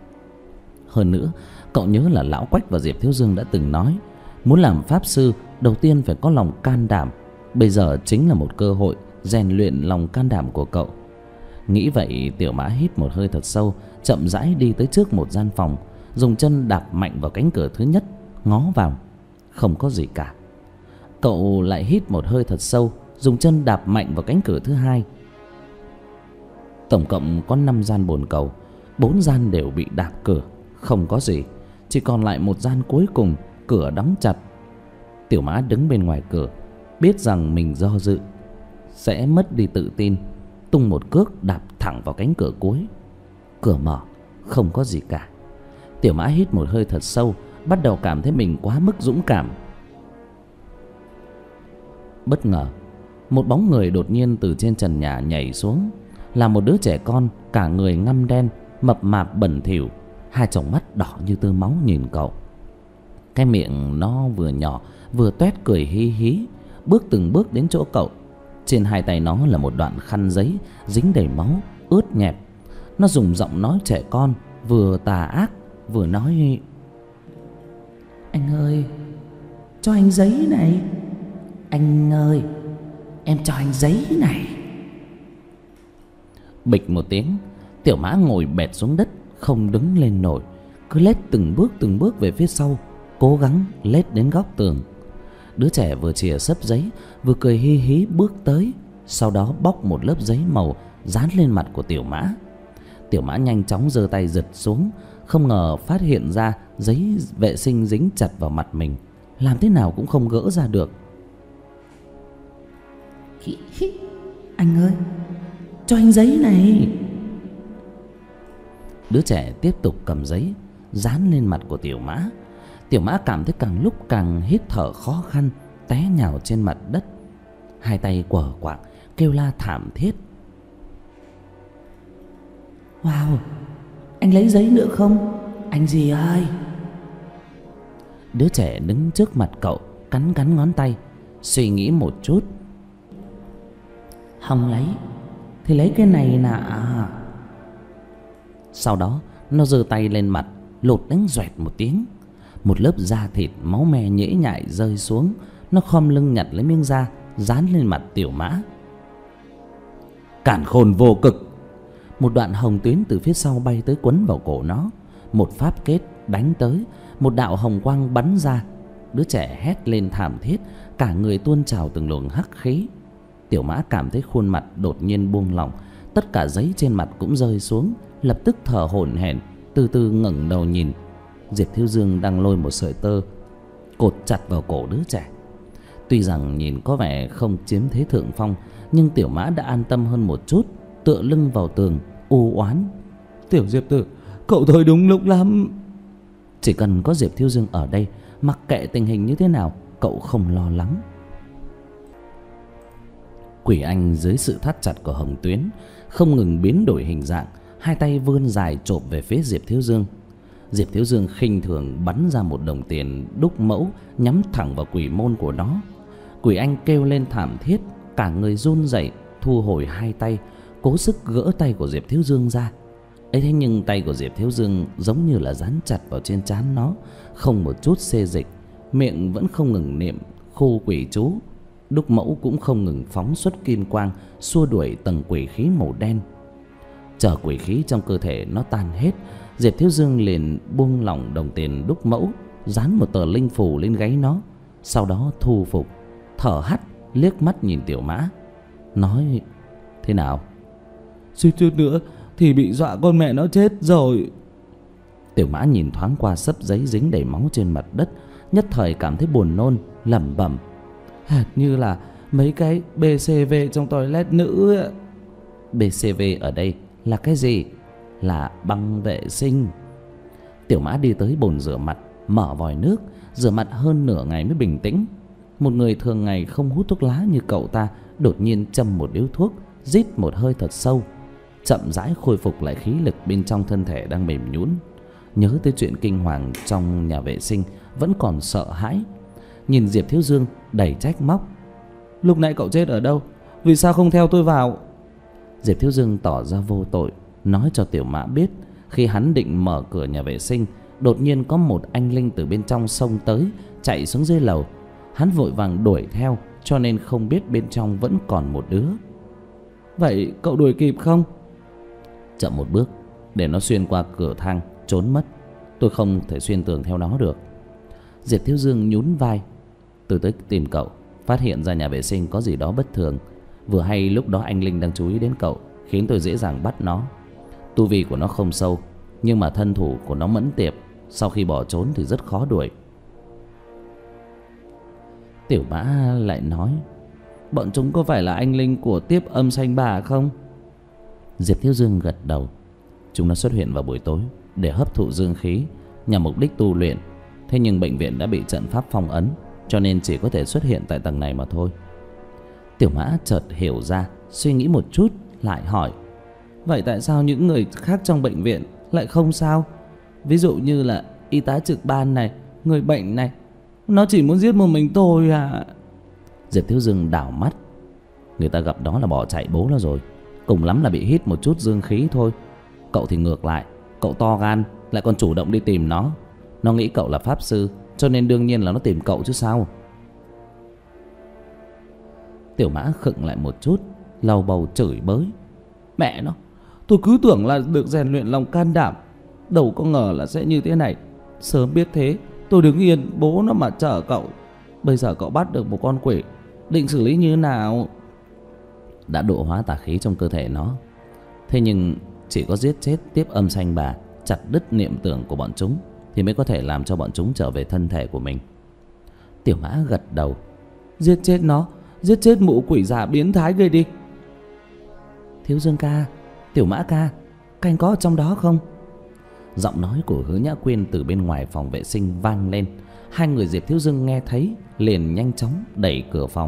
Hơn nữa, cậu nhớ là lão Quách và Diệp Thiếu Dương đã từng nói, muốn làm pháp sư đầu tiên phải có lòng can đảm. Bây giờ chính là một cơ hội rèn luyện lòng can đảm của cậu. Nghĩ vậy, Tiểu Mã hít một hơi thật sâu, chậm rãi đi tới trước một gian phòng, dùng chân đạp mạnh vào cánh cửa thứ nhất, ngó vào. Không có gì cả. Cậu lại hít một hơi thật sâu, dùng chân đạp mạnh vào cánh cửa thứ hai. Tổng cộng có năm gian bồn cầu, bốn gian đều bị đạp cửa, không có gì. Chỉ còn lại một gian cuối cùng, cửa đóng chặt. Tiểu Mã đứng bên ngoài cửa, biết rằng mình do dự sẽ mất đi tự tin, tung một cước đạp thẳng vào cánh cửa cuối. Cửa mở, không có gì cả. Tiểu Mã hít một hơi thật sâu, bắt đầu cảm thấy mình quá mức dũng cảm. Bất ngờ, một bóng người đột nhiên từ trên trần nhà nhảy xuống. Là một đứa trẻ con, cả người ngăm đen, mập mạp bẩn thỉu, hai tròng mắt đỏ như tơ máu nhìn cậu. Cái miệng nó vừa nhỏ vừa toét cười hí hí, bước từng bước đến chỗ cậu. Trên hai tay nó là một đoạn khăn giấy dính đầy máu, ướt nhẹp. Nó dùng giọng nói trẻ con, vừa tà ác vừa nói: Anh ơi, cho anh giấy này. Anh ơi, em cho anh giấy này. Bịch một tiếng, Tiểu Mã ngồi bệt xuống đất, không đứng lên nổi, cứ lết từng bước từng bước về phía sau, cố gắng lết đến góc tường. Đứa trẻ vừa chìa xấp giấy, vừa cười hi hí bước tới, sau đó bóc một lớp giấy màu dán lên mặt của Tiểu Mã. Tiểu Mã nhanh chóng giơ tay giật xuống, không ngờ phát hiện ra giấy vệ sinh dính chặt vào mặt mình, làm thế nào cũng không gỡ ra được. Anh ơi, cho anh giấy này. Đứa trẻ tiếp tục cầm giấy dán lên mặt của Tiểu Mã. Tiểu Mã cảm thấy càng lúc càng hít thở khó khăn, té nhào trên mặt đất, hai tay quờ quạng kêu la thảm thiết. Wow, anh lấy giấy nữa không? Anh gì ơi? Đứa trẻ đứng trước mặt cậu, cắn cắn ngón tay, suy nghĩ một chút. Không lấy thì lấy cái này nè. Sau đó nó giơ tay lên mặt, lột đánh xoẹt một tiếng. Một lớp da thịt máu me nhễ nhại rơi xuống. Nó khom lưng nhặt lấy miếng da dán lên mặt Tiểu Mã. Cản khôn vô cực. Một đoạn hồng tuyến từ phía sau bay tới quấn vào cổ nó. Một pháp kết đánh tới, một đạo hồng quang bắn ra. Đứa trẻ hét lên thảm thiết, cả người tuôn trào từng luồng hắc khí. Tiểu Mã cảm thấy khuôn mặt đột nhiên buông lỏng, tất cả giấy trên mặt cũng rơi xuống, lập tức thở hổn hển, từ từ ngẩng đầu nhìn. Diệp Thiếu Dương đang lôi một sợi tơ cột chặt vào cổ đứa trẻ. Tuy rằng nhìn có vẻ không chiếm thế thượng phong, nhưng Tiểu Mã đã an tâm hơn một chút, tựa lưng vào tường u oán. Tiểu Diệp Tử, cậu tới đúng lúc lắm. Chỉ cần có Diệp Thiếu Dương ở đây, mặc kệ tình hình như thế nào, cậu không lo lắng. Quỷ Anh dưới sự thắt chặt của Hồng Tuyến không ngừng biến đổi hình dạng, hai tay vươn dài chộp về phía Diệp Thiếu Dương. Diệp Thiếu Dương khinh thường bắn ra một đồng tiền đúc mẫu nhắm thẳng vào quỷ môn của nó. Quỷ Anh kêu lên thảm thiết, cả người run rẩy, thu hồi hai tay, cố sức gỡ tay của Diệp Thiếu Dương ra. ấy thế nhưng tay của Diệp Thiếu Dương giống như là dán chặt vào trên trán nó, không một chút xê dịch, miệng vẫn không ngừng niệm khu quỷ chú, đúc mẫu cũng không ngừng phóng xuất kim quang xua đuổi tầng quỷ khí màu đen. Chờ quỷ khí trong cơ thể nó tan hết, Diệp Thiếu Dương liền buông lỏng đồng tiền đúc mẫu, dán một tờ linh phù lên gáy nó, sau đó thu phục, thở hắt liếc mắt nhìn Tiểu Mã, nói: thế nào? Suýt chút nữa thì bị dọa con mẹ nó chết rồi. Tiểu Mã nhìn thoáng qua xấp giấy dính đầy máu trên mặt đất, nhất thời cảm thấy buồn nôn, lẩm bẩm: hệt như là mấy cái bê xê vê trong toilet nữ ấy. bê xê vê ở đây là cái gì? Là băng vệ sinh. Tiểu Mã đi tới bồn rửa mặt, mở vòi nước, rửa mặt hơn nửa ngày mới bình tĩnh. Một người thường ngày không hút thuốc lá như cậu ta đột nhiên châm một điếu thuốc, rít một hơi thật sâu, chậm rãi khôi phục lại khí lực bên trong thân thể đang mềm nhũn. Nhớ tới chuyện kinh hoàng trong nhà vệ sinh, vẫn còn sợ hãi. Nhìn Diệp Thiếu Dương đầy trách móc: lúc nãy cậu chết ở đâu? Vì sao không theo tôi vào? Diệp Thiếu Dương tỏ ra vô tội, nói cho Tiểu Mã biết khi hắn định mở cửa nhà vệ sinh, đột nhiên có một anh linh từ bên trong xông tới, chạy xuống dưới lầu. Hắn vội vàng đuổi theo, cho nên không biết bên trong vẫn còn một đứa. Vậy cậu đuổi kịp không? Chậm một bước, để nó xuyên qua cửa thang trốn mất. Tôi không thể xuyên tường theo nó được. Diệp Thiếu Dương nhún vai: tôi tới tìm cậu, phát hiện ra nhà vệ sinh có gì đó bất thường. Vừa hay lúc đó anh linh đang chú ý đến cậu, khiến tôi dễ dàng bắt nó. Tu vi của nó không sâu, nhưng mà thân thủ của nó mẫn tiệp, sau khi bỏ trốn thì rất khó đuổi. Tiểu Mã lại nói: bọn chúng có phải là anh linh của Tiếp Âm Sanh Bà không? Diệp Thiếu Dương gật đầu. Chúng nó xuất hiện vào buổi tối để hấp thụ dương khí, nhằm mục đích tu luyện. Thế nhưng bệnh viện đã bị trận pháp phong ấn, cho nên chỉ có thể xuất hiện tại tầng này mà thôi. Tiểu Mã chợt hiểu ra, suy nghĩ một chút lại hỏi: vậy tại sao những người khác trong bệnh viện lại không sao? Ví dụ như là y tá trực ban này, người bệnh này, nó chỉ muốn giết một mình tôi à? Diệp Thiếu Dương đảo mắt: người ta gặp đó là bỏ chạy bố nó rồi, cùng lắm là bị hít một chút dương khí thôi. Cậu thì ngược lại, cậu to gan, lại còn chủ động đi tìm nó. Nó nghĩ cậu là pháp sư, cho nên đương nhiên là nó tìm cậu chứ sao. Tiểu Mã khựng lại một chút, lầu bầu chửi bới: mẹ nó, tôi cứ tưởng là được rèn luyện lòng can đảm, đâu có ngờ là sẽ như thế này. Sớm biết thế, tôi đứng yên bố nó mà chở cậu. Bây giờ cậu bắt được một con quỷ, định xử lý như thế nào? Đã độ hóa tà khí trong cơ thể nó. Thế nhưng chỉ có giết chết Tiếp Âm Sanh Bà, chặt đứt niệm tưởng của bọn chúng, thì mới có thể làm cho bọn chúng trở về thân thể của mình. Tiểu Mã gật đầu: giết chết nó, giết chết mụ quỷ già biến thái gây đi. Thiếu Dương ca, Tiểu Mã ca, các anh có ở trong đó không? Giọng nói của Hứa Nhã Quyên từ bên ngoài phòng vệ sinh vang lên. Hai người Diệp Thiếu Dương nghe thấy liền nhanh chóng đẩy cửa phòng.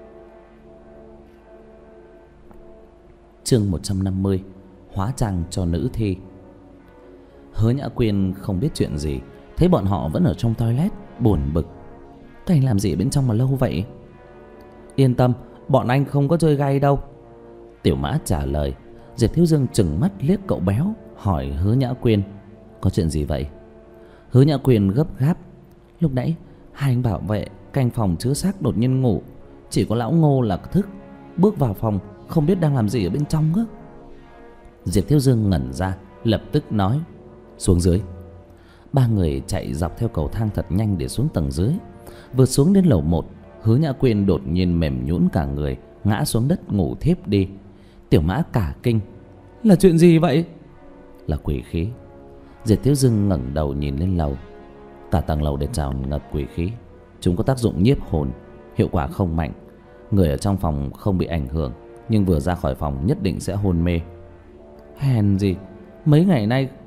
Chương một trăm năm mươi: hóa trang cho nữ thi. Hứa Nhã Quyên không biết chuyện gì, thấy bọn họ vẫn ở trong toilet, buồn bực: các anh làm gì bên trong mà lâu vậy? Yên tâm, bọn anh không có chơi gay đâu. Tiểu Mã trả lời. Diệp Thiếu Dương trừng mắt liếc cậu béo, hỏi Hứa Nhã Quyên: có chuyện gì vậy? Hứa Nhã Quyên gấp gáp: lúc nãy hai anh bảo vệ canh phòng chứa xác đột nhiên ngủ, chỉ có lão Ngô là thức, bước vào phòng không biết đang làm gì ở bên trong á. Diệp Thiếu Dương ngẩn ra, lập tức nói: xuống dưới. Ba người chạy dọc theo cầu thang thật nhanh để xuống tầng dưới. Vừa xuống đến lầu một, Hứa Nhã Quyên đột nhiên mềm nhũn cả người, ngã xuống đất ngủ thiếp đi. Tiểu Mã cả kinh: là chuyện gì vậy? Là quỷ khí. Diệp Thiếu Dương ngẩng đầu nhìn lên lầu. Cả tầng lầu đều tràn ngập quỷ khí. Chúng có tác dụng nhiếp hồn, hiệu quả không mạnh. Người ở trong phòng không bị ảnh hưởng, nhưng vừa ra khỏi phòng nhất định sẽ hôn mê. Hèn gì mấy ngày nay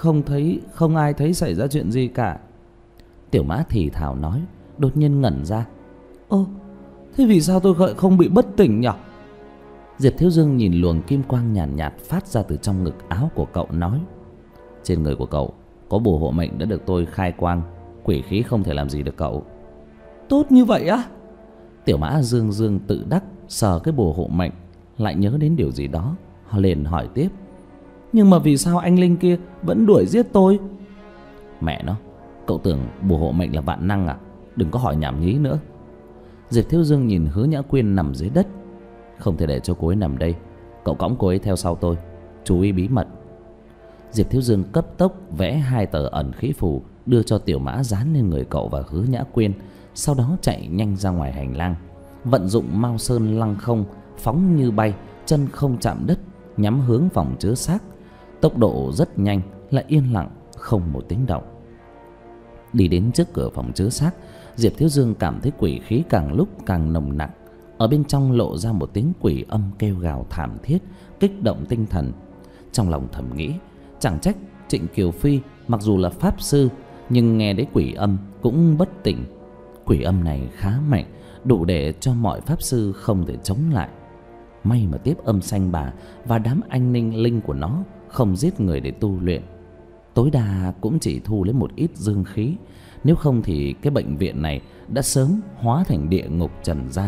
không thấy, không ai thấy xảy ra chuyện gì cả. Tiểu Mã thì thào nói, đột nhiên ngẩn ra. Ơ, thế vì sao tôi không bị bất tỉnh nhỉ? Diệp Thiếu Dương nhìn luồng kim quang nhàn nhạt, nhạt phát ra từ trong ngực áo của cậu nói, trên người của cậu có bùa hộ mệnh đã được tôi khai quang, quỷ khí không thể làm gì được cậu. Tốt như vậy á? Tiểu Mã dương dương tự đắc sờ cái bùa hộ mệnh, lại nhớ đến điều gì đó, họ liền hỏi tiếp. Nhưng mà vì sao anh linh kia vẫn đuổi giết tôi? Mẹ nó, cậu tưởng bùa hộ mệnh là vạn năng à? Đừng có hỏi nhảm nhí nữa. Diệp Thiếu Dương nhìn Hứa Nhã Quyên nằm dưới đất. Không thể để cho cô ấy nằm đây, cậu cõng cô ấy theo sau tôi, chú ý bí mật. Diệp Thiếu Dương cấp tốc vẽ hai tờ ẩn khí phù, đưa cho Tiểu Mã dán lên người cậu và Hứa Nhã Quyên, sau đó chạy nhanh ra ngoài hành lang, vận dụng Mao Sơn lăng không, phóng như bay, chân không chạm đất, nhắm hướng phòng chứa xác. Tốc độ rất nhanh, lại yên lặng, không một tiếng động. Đi đến trước cửa phòng chứa xác, Diệp Thiếu Dương cảm thấy quỷ khí càng lúc càng nồng nặc. Ở bên trong lộ ra một tiếng quỷ âm kêu gào thảm thiết, kích động tinh thần. Trong lòng thầm nghĩ, chẳng trách Trịnh Kiều Phi mặc dù là pháp sư, nhưng nghe đến quỷ âm cũng bất tỉnh. Quỷ âm này khá mạnh, đủ để cho mọi pháp sư không thể chống lại. May mà tiếp âm sanh bà và đám anh ninh linh của nó không giết người để tu luyện, tối đa cũng chỉ thu lấy một ít dương khí. Nếu không thì cái bệnh viện này đã sớm hóa thành địa ngục trần gian.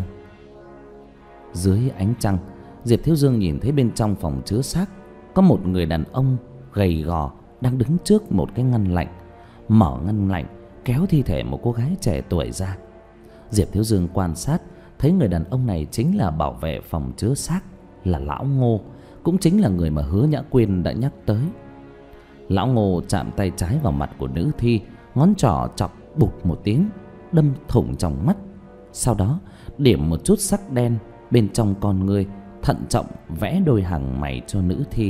Dưới ánh trăng, Diệp Thiếu Dương nhìn thấy bên trong phòng chứa xác có một người đàn ông gầy gò đang đứng trước một cái ngăn lạnh. Mở ngăn lạnh, kéo thi thể một cô gái trẻ tuổi ra. Diệp Thiếu Dương quan sát thấy người đàn ông này chính là bảo vệ phòng chứa xác, là Lão Ngô, cũng chính là người mà Hứa Nhã Quyên đã nhắc tới. Lão Ngô chạm tay trái vào mặt của nữ thi, ngón trỏ chọc bụp một tiếng, đâm thủng trong mắt. Sau đó điểm một chút sắc đen bên trong con ngươi, thận trọng vẽ đôi hàng mày cho nữ thi.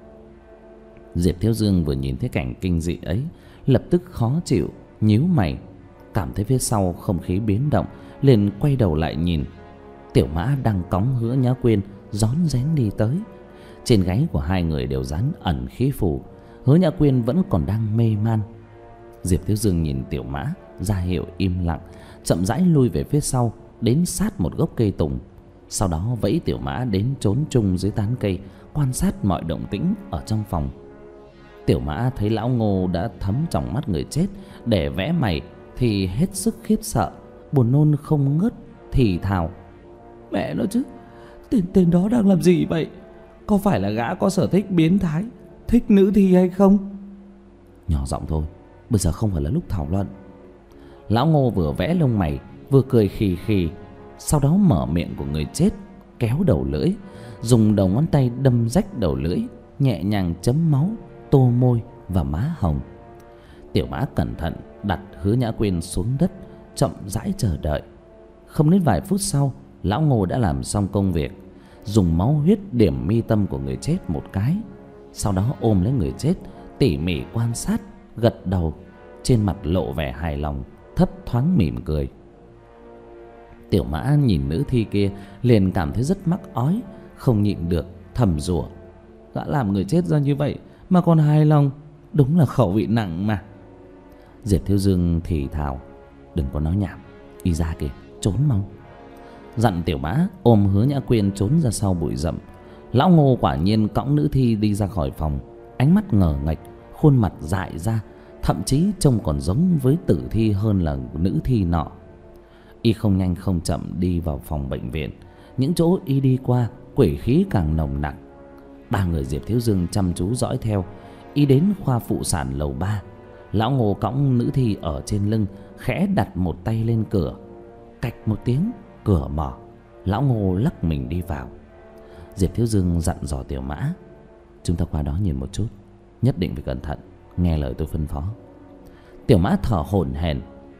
Diệp Thiếu Dương vừa nhìn thấy cảnh kinh dị ấy, lập tức khó chịu, nhíu mày, cảm thấy phía sau không khí biến động, liền quay đầu lại nhìn. Tiểu Mã đang cõng Hứa Nhã Quyên rón rén đi tới. Trên gáy của hai người đều dán ẩn khí phù. Hứa Nhã Quyên vẫn còn đang mê man. Diệp Thiếu Dương nhìn Tiểu Mã ra hiệu im lặng, chậm rãi lui về phía sau, đến sát một gốc cây tùng. Sau đó vẫy Tiểu Mã đến trốn chung dưới tán cây, quan sát mọi động tĩnh ở trong phòng. Tiểu Mã thấy Lão Ngô đã thấm trong mắt người chết để vẽ mày thì hết sức khiếp sợ, buồn nôn không ngớt, thì thào: Mẹ nó chứ, tên tên đó đang làm gì vậy? Có phải là gã có sở thích biến thái, thích nữ thi hay không? Nhỏ giọng thôi, bây giờ không phải là lúc thảo luận. Lão Ngô vừa vẽ lông mày vừa cười khì khì, sau đó mở miệng của người chết, kéo đầu lưỡi, dùng đầu ngón tay đâm rách đầu lưỡi, nhẹ nhàng chấm máu, tô môi và má hồng. Tiểu Mã cẩn thận đặt Hứa Nhã Quyên xuống đất, chậm rãi chờ đợi. Không đến vài phút sau, Lão Ngô đã làm xong công việc, dùng máu huyết điểm mi tâm của người chết một cái, sau đó ôm lấy người chết, tỉ mỉ quan sát, gật đầu, trên mặt lộ vẻ hài lòng, thấp thoáng mỉm cười. Tiểu Mã nhìn nữ thi kia liền cảm thấy rất mắc ói, không nhịn được thầm rủa: đã làm người chết ra như vậy mà còn hài lòng, đúng là khẩu vị nặng mà. Diệp Thiếu Dương thì thào: đừng có nói nhảm, y ra kìa, trốn mau. Dặn Tiểu Mã ôm Hứa Nhã Quyên trốn ra sau bụi rậm. Lão Ngô quả nhiên cõng nữ thi đi ra khỏi phòng, ánh mắt ngờ nghệch, khuôn mặt dại ra, thậm chí trông còn giống với tử thi hơn là nữ thi nọ. Y không nhanh không chậm đi vào phòng bệnh viện. Những chỗ y đi qua, quỷ khí càng nồng nặc. Ba người Diệp Thiếu Dương chăm chú dõi theo. Y đến khoa phụ sản lầu ba. Lão Ngô cõng nữ thi ở trên lưng, khẽ đặt một tay lên cửa. Cạch một tiếng, cửa mở. Lão Ngô lắc mình đi vào. Diệp Thiếu Dương dặn dò Tiểu Mã: chúng ta qua đó nhìn một chút, nhất định phải cẩn thận, nghe lời tôi phân phó. Tiểu Mã thở hổn hển: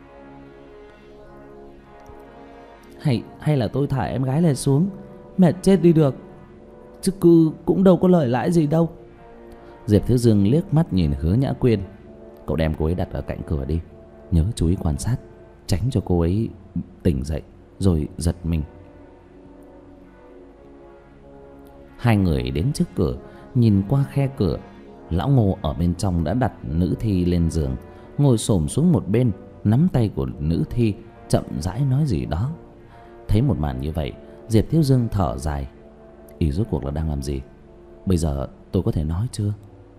Hay, hay là tôi thả em gái này xuống, mệt chết đi được, chứ cứ cũng đâu có lợi lãi gì đâu. Diệp Thiếu Dương liếc mắt nhìn Hứa Nhã Quyên: cậu đem cô ấy đặt ở cạnh cửa đi, nhớ chú ý quan sát, tránh cho cô ấy tỉnh dậy rồi giật mình. Hai người đến trước cửa, nhìn qua khe cửa. Lão Ngô ở bên trong đã đặt nữ thi lên giường, ngồi xổm xuống một bên, nắm tay của nữ thi, chậm rãi nói gì đó. Thấy một màn như vậy, Diệp Thiếu Dương thở dài. Y rốt cuộc là đang làm gì? Bây giờ tôi có thể nói chưa?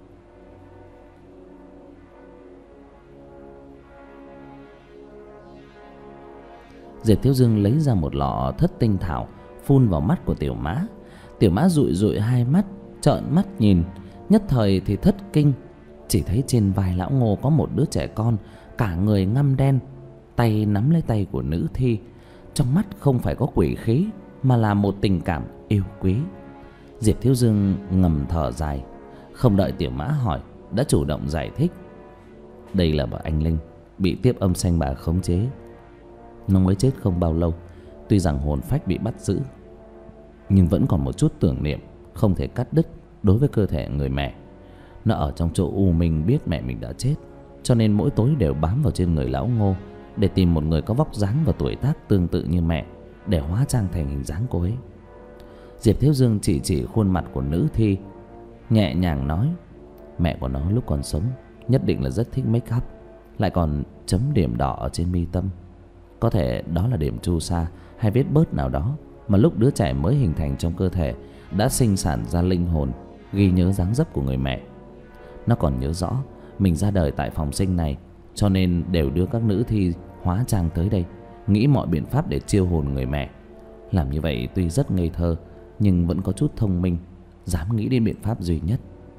Diệp Thiếu Dương lấy ra một lọ thất tinh thảo, phun vào mắt của Tiểu Mã. Tiểu Mã dụi dụi hai mắt, trợn mắt nhìn, nhất thời thì thất kinh. Chỉ thấy trên vai Lão Ngô có một đứa trẻ con, cả người ngăm đen, tay nắm lấy tay của nữ thi. Trong mắt không phải có quỷ khí, mà là một tình cảm yêu quý. Diệp Thiếu Dương ngầm thở dài, không đợi Tiểu Mã hỏi, đã chủ động giải thích. Đây là bà anh Linh, bị tiếp âm sanh bà khống chế. Nó mới chết không bao lâu. Tuy rằng hồn phách bị bắt giữ, nhưng vẫn còn một chút tưởng niệm không thể cắt đứt đối với cơ thể người mẹ. Nó ở trong chỗ u minh biết mẹ mình đã chết, cho nên mỗi tối đều bám vào trên người Lão Ngô để tìm một người có vóc dáng và tuổi tác tương tự như mẹ, để hóa trang thành hình dáng cô ấy. Diệp Thiếu Dương chỉ chỉ khuôn mặt của nữ thi, nhẹ nhàng nói: mẹ của nó lúc còn sống nhất định là rất thích make up, lại còn chấm điểm đỏ ở trên mi tâm. Có thể đó là điểm chu sa hay vết bớt nào đó mà lúc đứa trẻ mới hình thành trong cơ thể đã sinh sản ra linh hồn ghi nhớ dáng dấp của người mẹ. Nó còn nhớ rõ mình ra đời tại phòng sinh này, cho nên đều đưa các nữ thi hóa trang tới đây, nghĩ mọi biện pháp để chiêu hồn người mẹ. Làm như vậy tuy rất ngây thơ, nhưng vẫn có chút thông minh, dám nghĩ đến biện pháp duy nhất.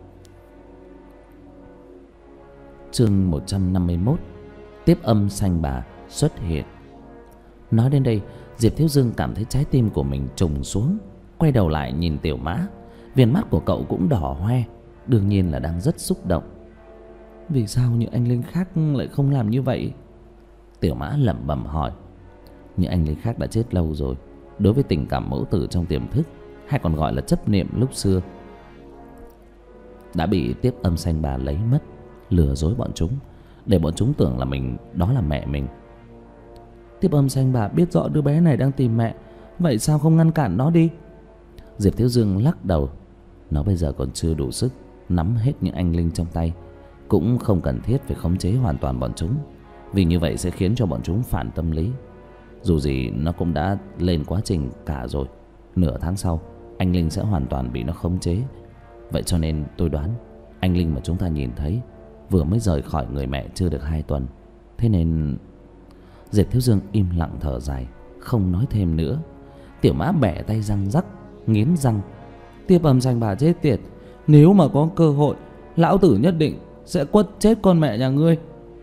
Chương một trăm năm mươi mốt. Tiếp âm sanh bà xuất hiện. Nói đến đây, Diệp Thiếu Dương cảm thấy trái tim của mình trùng xuống, quay đầu lại nhìn Tiểu Mã. Viền mắt của cậu cũng đỏ hoe, đương nhiên là đang rất xúc động. Vì sao những anh linh khác lại không làm như vậy? Tiểu Mã lẩm bẩm hỏi. Những anh linh khác đã chết lâu rồi. Đối với tình cảm mẫu tử trong tiềm thức, hay còn gọi là chấp niệm lúc xưa, đã bị tiếp âm sanh bà lấy mất, lừa dối bọn chúng, để bọn chúng tưởng là mình đó là mẹ mình. Tiếp âm sanh bà biết rõ đứa bé này đang tìm mẹ, vậy sao không ngăn cản nó đi? Diệp Thiếu Dương lắc đầu. Nó bây giờ còn chưa đủ sức nắm hết những anh linh trong tay, cũng không cần thiết phải khống chế hoàn toàn bọn chúng, vì như vậy sẽ khiến cho bọn chúng phản tâm lý. Dù gì nó cũng đã lên quá trình cả rồi. Nửa tháng sau anh linh sẽ hoàn toàn bị nó khống chế. Vậy cho nên tôi đoán anh linh mà chúng ta nhìn thấy vừa mới rời khỏi người mẹ chưa được hai tuần. Thế nên... Diệp Thiếu Dương im lặng thở dài, không nói thêm nữa. Tiểu Mã bẻ tay răng rắc, nghiến răng. Tiếp âm sanh bà chết tiệt, nếu mà có cơ hội, lão tử nhất định sẽ quất chết con mẹ nhà ngươi.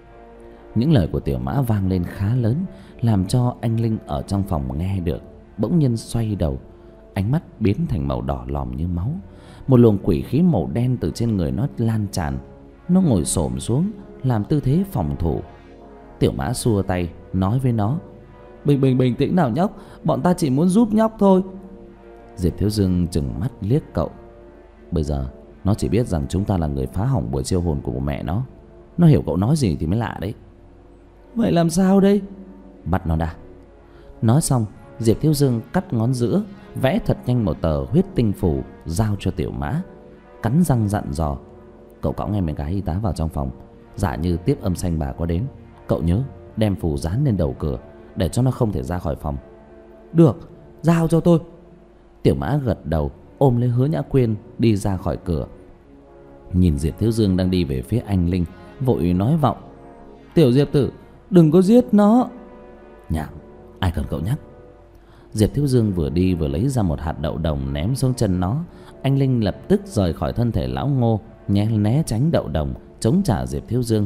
Những lời của Tiểu Mã vang lên khá lớn, làm cho anh linh ở trong phòng nghe được bỗng nhiên xoay đầu, ánh mắt biến thành màu đỏ lòm như máu. Một luồng quỷ khí màu đen từ trên người nó lan tràn. Nó ngồi xổm xuống làm tư thế phòng thủ. Tiểu Mã xua tay nói với nó: Bình bình bình tĩnh nào nhóc, bọn ta chỉ muốn giúp nhóc thôi. Diệp Thiếu Dương trừng mắt liếc cậu. Bây giờ nó chỉ biết rằng chúng ta là người phá hỏng buổi chiêu hồn của mẹ nó. Nó hiểu cậu nói gì thì mới lạ đấy. Vậy làm sao đây? Bắt nó ra. Nói xong, Diệp Thiếu Dương cắt ngón giữa, vẽ thật nhanh một tờ huyết tinh phù giao cho Tiểu Mã, cắn răng dặn dò: Cậu cõng em bé gái y tá vào trong phòng, giả như tiếp âm sanh bà có đến, cậu nhớ đem phù dán lên đầu cửa để cho nó không thể ra khỏi phòng. Được, giao cho tôi. Tiểu Mã gật đầu, ôm lấy Hứa Nhã Quyên đi ra khỏi cửa. Nhìn Diệp Thiếu Dương đang đi về phía anh linh, vội nói vọng: Tiểu Diệp tử, đừng có giết nó. Nhảm, ai cần cậu nhắc. Diệp Thiếu Dương vừa đi vừa lấy ra một hạt đậu đồng ném xuống chân nó. Anh linh lập tức rời khỏi thân thể lão Ngô, nhé né tránh đậu đồng, chống trả Diệp Thiếu Dương.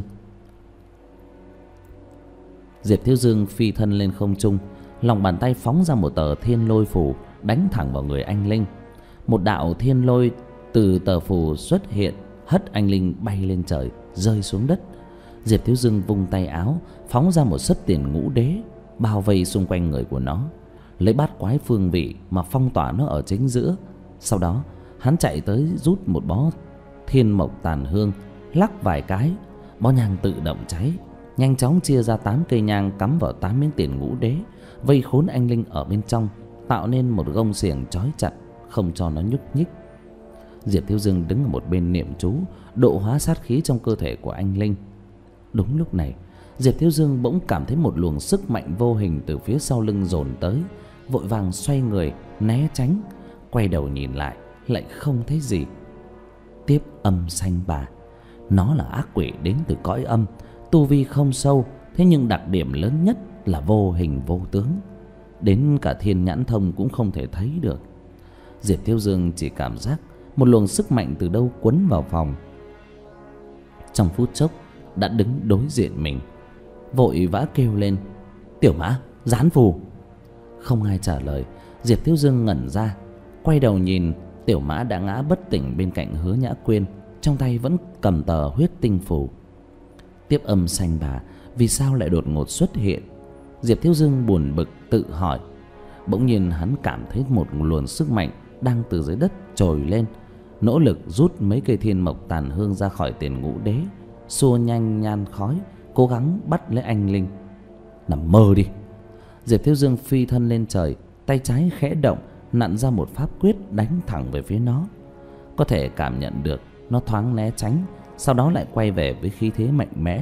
Diệp Thiếu Dương phi thân lên không trung, lòng bàn tay phóng ra một tờ thiên lôi phù, đánh thẳng vào người anh linh. Một đạo thiên lôi từ tờ phù xuất hiện, hất anh linh bay lên trời, rơi xuống đất. Diệp Thiếu Dương vung tay áo, phóng ra một sấp tiền ngũ đế, bao vây xung quanh người của nó, lấy bát quái phương vị mà phong tỏa nó ở chính giữa. Sau đó hắn chạy tới rút một bó thiên mộc tàn hương, lắc vài cái, bó nhang tự động cháy, nhanh chóng chia ra tám cây nhang cắm vào tám miếng tiền ngũ đế, vây khốn anh linh ở bên trong, tạo nên một gông xiềng trói chặt, không cho nó nhúc nhích. Diệp Thiếu Dương đứng ở một bên niệm chú, độ hóa sát khí trong cơ thể của anh Linh. Đúng lúc này, Diệp Thiếu Dương bỗng cảm thấy một luồng sức mạnh vô hình từ phía sau lưng dồn tới, vội vàng xoay người né tránh, quay đầu nhìn lại lại không thấy gì. Tiếp âm sanh bà, nó là ác quỷ đến từ cõi âm, tu vi không sâu, thế nhưng đặc điểm lớn nhất là vô hình vô tướng, đến cả thiên nhãn thông cũng không thể thấy được. Diệp Thiếu Dương chỉ cảm giác một luồng sức mạnh từ đâu quấn vào phòng. Trong phút chốc đã đứng đối diện mình, vội vã kêu lên: "Tiểu Mã, gián phù!" Không ai trả lời. Diệp Thiếu Dương ngẩn ra, quay đầu nhìn, Tiểu Mã đã ngã bất tỉnh bên cạnh Hứa Nhã Quyên, trong tay vẫn cầm tờ huyết tinh phù. Tiếp âm sanh bà vì sao lại đột ngột xuất hiện? Diệp Thiếu Dương buồn bực tự hỏi. Bỗng nhiên hắn cảm thấy một luồng sức mạnh đang từ dưới đất trồi lên, nỗ lực rút mấy cây thiên mộc tàn hương ra khỏi tiền ngũ đế, xua nhanh nhan khói, cố gắng bắt lấy anh Linh. Nằm mơ đi. Diệp Thiếu Dương phi thân lên trời, tay trái khẽ động, nặn ra một pháp quyết đánh thẳng về phía nó. Có thể cảm nhận được nó thoáng né tránh, sau đó lại quay về với khí thế mạnh mẽ,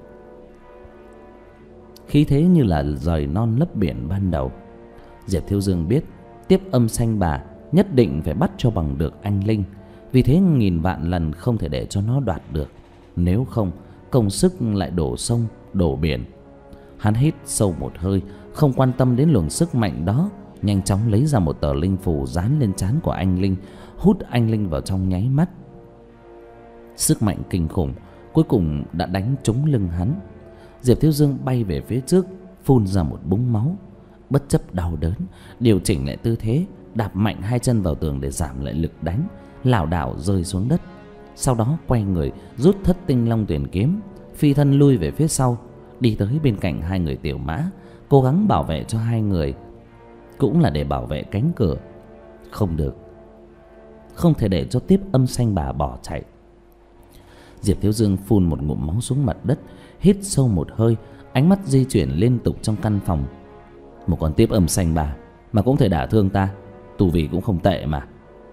khí thế như là rời non lấp biển ban đầu. Diệp Thiếu Dương biết tiếp âm sanh bà nhất định phải bắt cho bằng được anh Linh, vì thế nghìn vạn lần không thể để cho nó đoạt được, nếu không công sức lại đổ sông đổ biển. Hắn hít sâu một hơi, không quan tâm đến luồng sức mạnh đó, nhanh chóng lấy ra một tờ linh phù dán lên trán của anh Linh, hút anh Linh vào trong nháy mắt. Sức mạnh kinh khủng cuối cùng đã đánh trúng lưng hắn. Diệp Thiếu Dương bay về phía trước, phun ra một búng máu. Bất chấp đau đớn, điều chỉnh lại tư thế, đạp mạnh hai chân vào tường để giảm lại lực đánh, lảo đảo rơi xuống đất. Sau đó quay người rút thất tinh long tuyển kiếm, phi thân lui về phía sau, đi tới bên cạnh hai người Tiểu Mã, cố gắng bảo vệ cho hai người, cũng là để bảo vệ cánh cửa. Không được, không thể để cho tiếp âm sanh bà bỏ chạy. Diệp Thiếu Dương phun một ngụm máu xuống mặt đất, hít sâu một hơi, ánh mắt di chuyển liên tục trong căn phòng. Một con tiếp âm sanh bà mà cũng thể đả thương ta, tu vi cũng không tệ mà.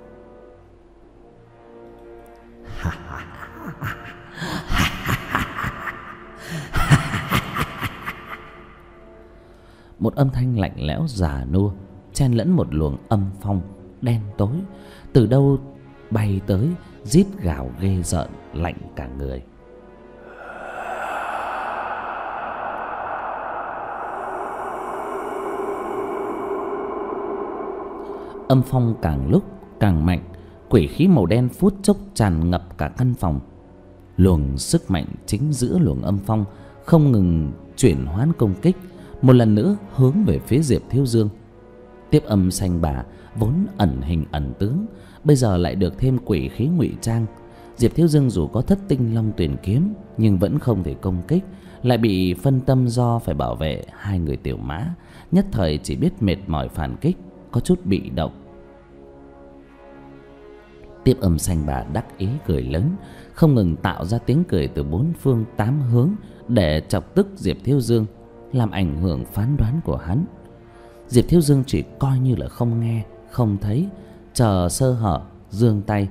Một âm thanh lạnh lẽo già nua chen lẫn một luồng âm phong đen tối từ đâu bay tới, rít gào ghê rợn, lạnh cả người. Âm phong càng lúc càng mạnh, quỷ khí màu đen phút chốc tràn ngập cả căn phòng. Luồng sức mạnh chính giữa luồng âm phong không ngừng chuyển hoán công kích, một lần nữa hướng về phía Diệp Thiếu Dương. Tiếp âm sanh bà vốn ẩn hình ẩn tướng, bây giờ lại được thêm quỷ khí ngụy trang. Diệp Thiếu Dương dù có thất tinh long tuyển kiếm nhưng vẫn không thể công kích, lại bị phân tâm do phải bảo vệ hai người Tiểu Mã, nhất thời chỉ biết mệt mỏi phản kích, có chút bị động. Tiếp âm sanh bà đắc ý cười lớn, không ngừng tạo ra tiếng cười từ bốn phương tám hướng để chọc tức Diệp Thiếu Dương, làm ảnh hưởng phán đoán của hắn. Diệp Thiếu Dương chỉ coi như là không nghe không thấy, chờ sơ hở giương tay.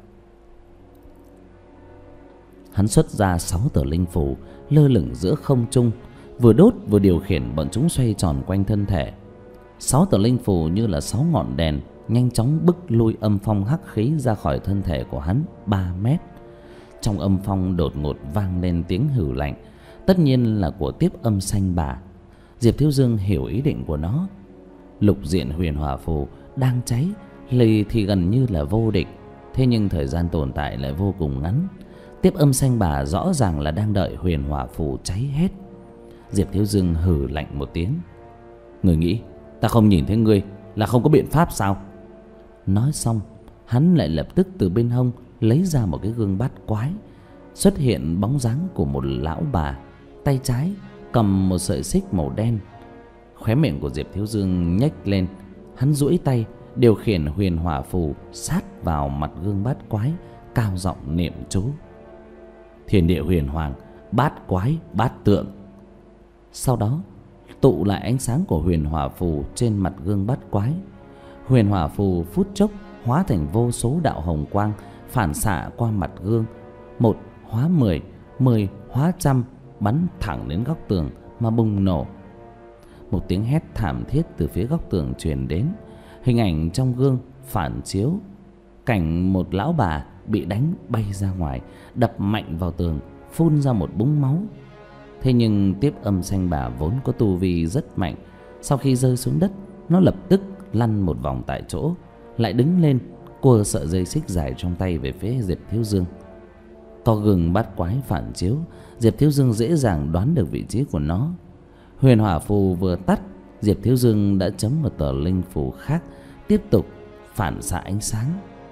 Hắn xuất ra sáu tờ linh phù lơ lửng giữa không trung, vừa đốt vừa điều khiển bọn chúng xoay tròn quanh thân thể. Sáu tờ linh phù như là sáu ngọn đèn, nhanh chóng bức lui âm phong hắc khí ra khỏi thân thể của hắn ba mét. Trong âm phong đột ngột vang lên tiếng hừ lạnh, tất nhiên là của tiếp âm sanh bà. Diệp Thiếu Dương hiểu ý định của nó. Lục diện huyền hỏa phù đang cháy, lì thì gần như là vô địch, thế nhưng thời gian tồn tại lại vô cùng ngắn. Tiếp âm sanh bà rõ ràng là đang đợi huyền hỏa phù cháy hết. Diệp Thiếu Dương hừ lạnh một tiếng: "Người nghĩ ta không nhìn thấy ngươi là không có biện pháp sao?" Nói xong, hắn lại lập tức từ bên hông lấy ra một cái gương bát quái. Xuất hiện bóng dáng của một lão bà, tay trái cầm một sợi xích màu đen. Khóe miệng của Diệp Thiếu Dương nhếch lên, hắn duỗi tay điều khiển huyền hỏa phù sát vào mặt gương bát quái, cao giọng niệm chú: "Thiên địa huyền hoàng, bát quái bát tượng." Sau đó tụ lại ánh sáng của huyền hỏa phù trên mặt gương bát quái. Huyền hỏa phù phút chốc hóa thành vô số đạo hồng quang phản xạ qua mặt gương. Một hóa mười, mười hóa trăm, bắn thẳng đến góc tường mà bùng nổ. Một tiếng hét thảm thiết từ phía góc tường truyền đến. Hình ảnh trong gương phản chiếu cảnh một lão bà bị đánh bay ra ngoài, đập mạnh vào tường, phun ra một búng máu. Thế nhưng Tiếp Âm Sanh Bà vốn có tu vi rất mạnh. Sau khi rơi xuống đất, nó lập tức lăn một vòng tại chỗ, lại đứng lên cua sợi dây xích dài trong tay về phía Diệp Thiếu Dương. Có gương bát quái phản chiếu, Diệp Thiếu Dương dễ dàng đoán được vị trí của nó. Huyền hỏa phù vừa tắt, Diệp Thiếu Dương đã chấm một tờ linh phù khác, tiếp tục phản xạ ánh sáng.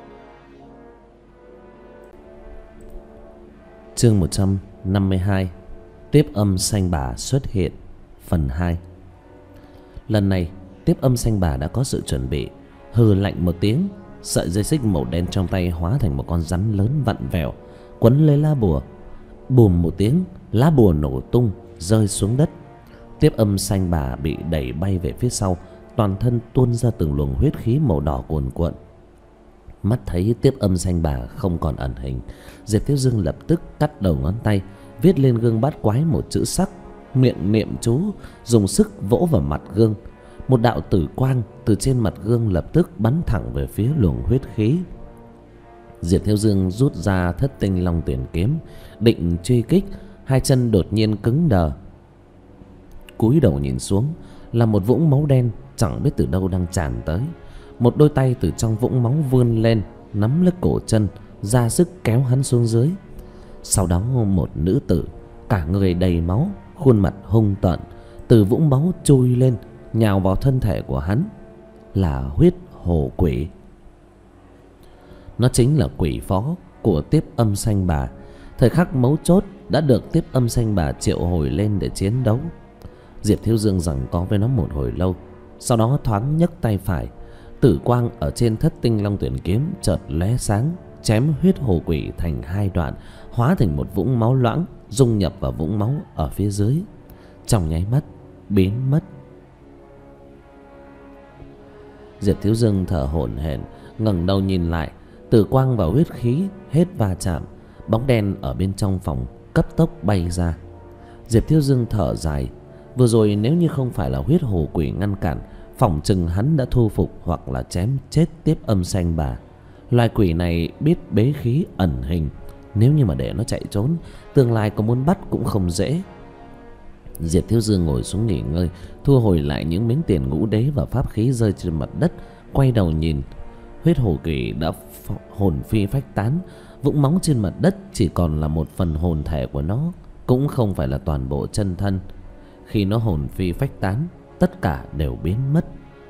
Chương một trăm năm mươi hai. Tiếp Âm Sanh Bà xuất hiện, phần hai. Lần này Tiếp Âm Sanh Bà đã có sự chuẩn bị. Hừ lạnh một tiếng, sợi dây xích màu đen trong tay hóa thành một con rắn lớn vặn vẹo, quấn lấy lá bùa. Bùm một tiếng, lá bùa nổ tung rơi xuống đất. Tiếp Âm Sanh Bà bị đẩy bay về phía sau, toàn thân tuôn ra từng luồng huyết khí màu đỏ cuồn cuộn. Mắt thấy Tiếp Âm Sanh Bà không còn ẩn hình, Diệp Thiếu Dương lập tức cắt đầu ngón tay, viết lên gương bát quái một chữ sắc, miệng niệm chú, dùng sức vỗ vào mặt gương. Một đạo tử quang từ trên mặt gương lập tức bắn thẳng về phía luồng huyết khí. Diệp Thiếu Dương rút ra Thất Tinh Long Tuyển kiếm, định truy kích, hai chân đột nhiên cứng đờ. Cúi đầu nhìn xuống là một vũng máu đen chẳng biết từ đâu đang tràn tới. Một đôi tay từ trong vũng máu vươn lên, nắm lấy cổ chân, ra sức kéo hắn xuống dưới. Sau đó một nữ tử, cả người đầy máu, khuôn mặt hung tợn, từ vũng máu chui lên, nhào vào thân thể của hắn. Là Huyết Hồ Quỷ. Nó chính là quỷ phó của Tiếp Âm Sanh Bà. Thời khắc mấu chốt đã được Tiếp Âm Sanh Bà triệu hồi lên để chiến đấu. Diệp Thiếu Dương giằng co với nó một hồi lâu, sau đó thoáng nhấc tay phải, tử quang ở trên Thất Tinh Long Tuyển kiếm chợt lóe sáng, chém Huyết Hồ Quỷ thành hai đoạn, hóa thành một vũng máu loãng, dung nhập vào vũng máu ở phía dưới, trong nháy mắt biến mất. Diệp Thiếu Dương thở hổn hển, ngẩng đầu nhìn lại, tử quang và huyết khí hết va chạm, bóng đen ở bên trong phòng cấp tốc bay ra. Diệp Thiếu Dương thở dài, vừa rồi nếu như không phải là Huyết Hồ Quỷ ngăn cản, phỏng chừng hắn đã thu phục hoặc là chém chết Tiếp Âm Sanh Bà. Loài quỷ này biết bế khí ẩn hình, nếu như mà để nó chạy trốn, tương lai có muốn bắt cũng không dễ. Diệp Thiếu Dương ngồi xuống nghỉ ngơi, thu hồi lại những miếng tiền ngũ đế và pháp khí rơi trên mặt đất, quay đầu nhìn. Huyết Hồ Quỷ đã hồn phi phách tán, vũng máu trên mặt đất chỉ còn là một phần hồn thể của nó, cũng không phải là toàn bộ chân thân. Khi nó hồn phi phách tán, tất cả đều biến mất.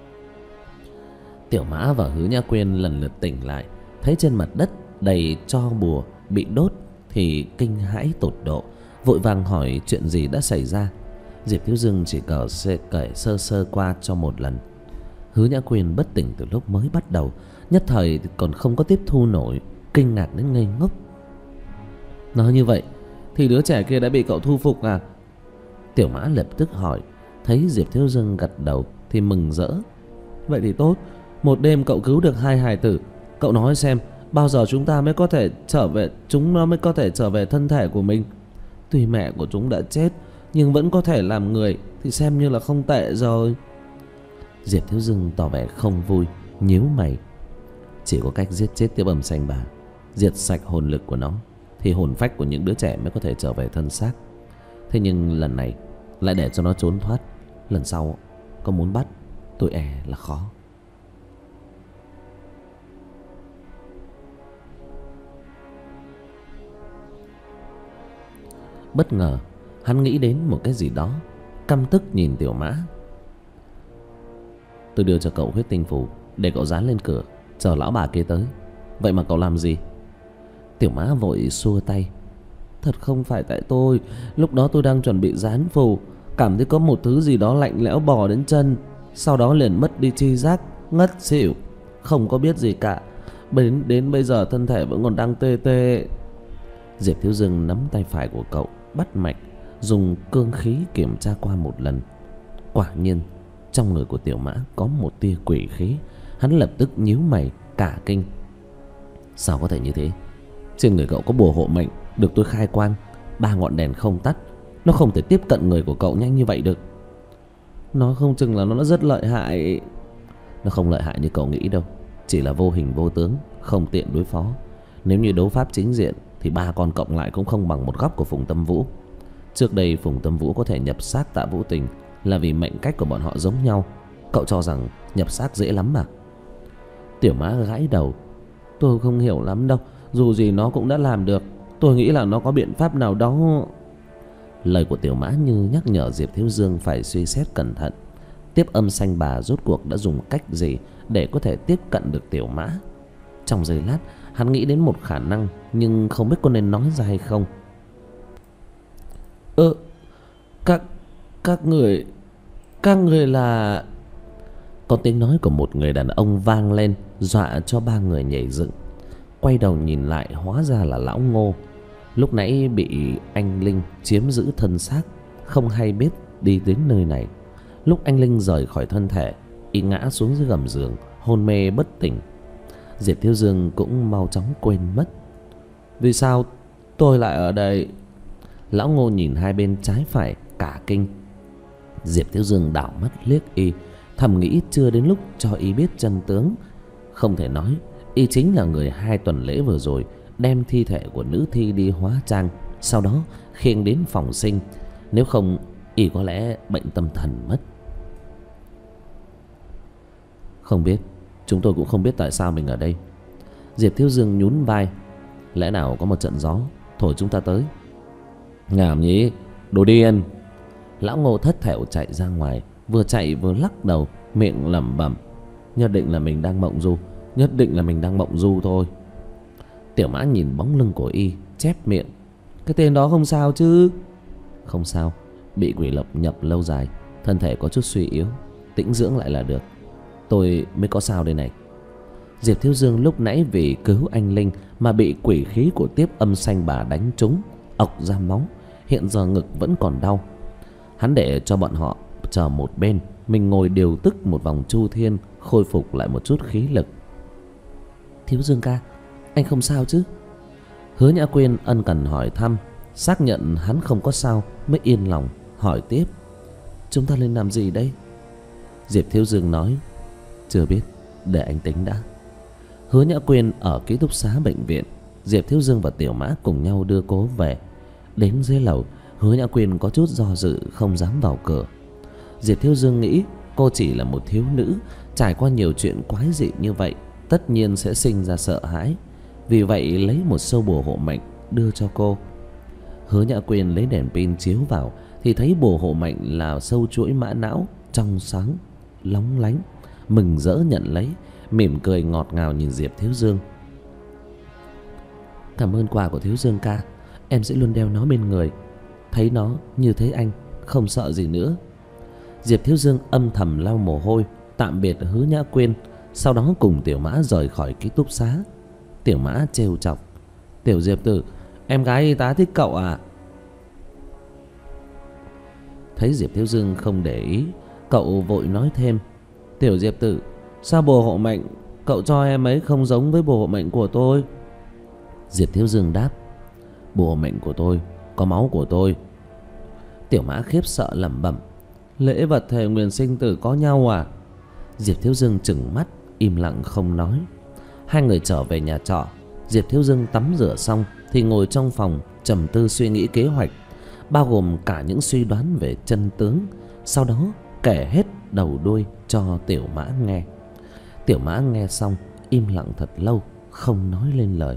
Tiểu Mã và Hứa Nhã Quyên lần lượt tỉnh lại, thấy trên mặt đất đầy tro bùa bị đốt thì kinh hãi tột độ, vội vàng hỏi chuyện gì đã xảy ra. Diệp Thiếu Dương chỉ cờ kể sơ sơ qua cho một lần. Hứa Nhã Quyên bất tỉnh từ lúc mới bắt đầu, nhất thời còn không có tiếp thu nổi, kinh ngạc đến ngây ngốc. Nói như vậy thì đứa trẻ kia đã bị cậu thu phục à? Tiểu Mã lập tức hỏi. Thấy Diệp Thiếu Dương gật đầu thì mừng rỡ. Vậy thì tốt, một đêm cậu cứu được hai hài tử. Cậu nói xem bao giờ chúng ta mới có thể trở về, chúng nó mới có thể trở về thân thể của mình. Tuy mẹ của chúng đã chết, nhưng vẫn có thể làm người thì xem như là không tệ rồi. Diệp Thiếu Dương tỏ vẻ không vui, nhíu mày. Chỉ có cách giết chết Tiếp Âm Sanh Bà, diệt sạch hồn lực của nó, thì hồn phách của những đứa trẻ mới có thể trở về thân xác. Thế nhưng lần này lại để cho nó trốn thoát, lần sau có muốn bắt tôi e là khó. Bất ngờ hắn nghĩ đến một cái gì đó, căm tức nhìn Tiểu Mã. Tôi đưa cho cậu huyết tinh phù để cậu dán lên cửa, chờ lão bà kia tới. Vậy mà cậu làm gì? Tiểu Mã vội xua tay. Thật không phải tại tôi, lúc đó tôi đang chuẩn bị dán phù, cảm thấy có một thứ gì đó lạnh lẽo bò đến chân, sau đó liền mất đi tri giác, ngất xỉu, không có biết gì cả. Đến, đến bây giờ thân thể vẫn còn đang tê tê. Diệp Thiếu Dương nắm tay phải của cậu, bắt mạch, dùng cương khí kiểm tra qua một lần. Quả nhiên trong người của Tiểu Mã có một tia quỷ khí. Hắn lập tức nhíu mày cả kinh. Sao có thể như thế? Trên người cậu có bùa hộ mệnh được tôi khai quang, ba ngọn đèn không tắt. Nó không thể tiếp cận người của cậu nhanh như vậy được. Nó không chừng là nó rất lợi hại. Nó không lợi hại như cậu nghĩ đâu. Chỉ là vô hình vô tướng, không tiện đối phó. Nếu như đấu pháp chính diện thì ba con cộng lại cũng không bằng một góc của Phùng Tâm Vũ. Trước đây Phùng Tâm Vũ có thể nhập xác Tạ Vũ Tình là vì mệnh cách của bọn họ giống nhau. Cậu cho rằng nhập xác dễ lắm mà? Tiểu Mã gãi đầu. Tôi không hiểu lắm đâu. Dù gì nó cũng đã làm được. Tôi nghĩ là nó có biện pháp nào đó. Lời của Tiểu Mã như nhắc nhở Diệp Thiếu Dương phải suy xét cẩn thận. Tiếp âm sanh bà rốt cuộc đã dùng cách gì để có thể tiếp cận được Tiểu Mã? Trong giây lát hắn nghĩ đến một khả năng, nhưng không biết có nên nói ra hay không. Ơ Các Các người Các người là... Có tiếng nói của một người đàn ông vang lên, dọa cho ba người nhảy dựng. Quay đầu nhìn lại, hóa ra là lão Ngô. Lúc nãy bị anh Linh chiếm giữ thân xác, không hay biết đi đến nơi này. Lúc anh Linh rời khỏi thân thể, y ngã xuống dưới gầm giường, hôn mê bất tỉnh. Diệp Thiếu Dương cũng mau chóng quên mất. Vì sao tôi lại ở đây? Lão Ngô nhìn hai bên trái phải cả kinh. Diệp Thiếu Dương đảo mắt liếc y, thầm nghĩ chưa đến lúc cho y biết chân tướng. Không thể nói y chính là người hai tuần lễ vừa rồi đem thi thể của nữ thi đi hóa trang, sau đó khiêng đến phòng sinh. Nếu không y có lẽ bệnh tâm thần mất. Không biết, chúng tôi cũng không biết tại sao mình ở đây. Diệp Thiếu Dương nhún vai. Lẽ nào có một trận gió thổi chúng ta tới? Ngảm nhỉ, đồ điên. Lão Ngô thất thểu chạy ra ngoài, vừa chạy vừa lắc đầu, miệng lẩm bẩm. Nhất định là mình đang mộng du, nhất định là mình đang mộng du thôi. Tiểu Mã nhìn bóng lưng của y, chép miệng. Cái tên đó không sao chứ? Không sao, bị quỷ lộc nhập lâu dài, thân thể có chút suy yếu, tĩnh dưỡng lại là được. Tôi mới có sao đây này. Diệp Thiếu Dương lúc nãy vì cứu anh Linh mà bị quỷ khí của Tiếp Âm Sanh Bà đánh trúng, ọc ra máu, hiện giờ ngực vẫn còn đau. Hắn để cho bọn họ chờ một bên, mình ngồi điều tức một vòng chu thiên, khôi phục lại một chút khí lực. Thiếu Dương ca, anh không sao chứ? Hứa Nhã Quyên ân cần hỏi thăm, xác nhận hắn không có sao mới yên lòng, hỏi tiếp. Chúng ta lên làm gì đây? Diệp Thiếu Dương nói, chưa biết, để anh tính đã. Hứa Nhã Quyên ở ký túc xá bệnh viện. Diệp Thiếu Dương và Tiểu Mã cùng nhau đưa cô về. Đến dưới lầu, Hứa Nhã Quyên có chút do dự, không dám vào cửa. Diệp Thiếu Dương nghĩ cô chỉ là một thiếu nữ, trải qua nhiều chuyện quái dị như vậy, tất nhiên sẽ sinh ra sợ hãi. Vì vậy lấy một sâu bùa hộ mệnh đưa cho cô. Hứa Nhã Quyên lấy đèn pin chiếu vào thì thấy bùa hộ mệnh là sâu chuỗi mã não, trong sáng lóng lánh, mừng rỡ nhận lấy, mỉm cười ngọt ngào nhìn Diệp Thiếu Dương. Cảm ơn quà của Thiếu Dương ca, em sẽ luôn đeo nó bên người. Thấy nó như thấy anh, không sợ gì nữa. Diệp Thiếu Dương âm thầm lau mồ hôi, tạm biệt Hứa Nhã Quyên, sau đó cùng Tiểu Mã rời khỏi ký túc xá. Tiểu Mã trêu chọc, Tiểu Diệp tử, em gái y tá thích cậu à? Thấy Diệp Thiếu Dương không để ý, cậu vội nói thêm, Tiểu Diệp tử, sao bùa hộ mệnh cậu cho em ấy không giống với bùa hộ mệnh của tôi? Diệp Thiếu Dương đáp, bùa hộ mệnh của tôi có máu của tôi. Tiểu Mã khiếp sợ lẩm bẩm, lễ vật thề nguyền sinh tử có nhau à? Diệp Thiếu Dương trừng mắt, im lặng không nói. Hai người trở về nhà trọ. Diệp Thiếu Dương tắm rửa xong thì ngồi trong phòng trầm tư suy nghĩ kế hoạch, bao gồm cả những suy đoán về chân tướng. Sau đó kể hết đầu đuôi cho Tiểu Mã nghe. Tiểu Mã nghe xong im lặng thật lâu, không nói lên lời.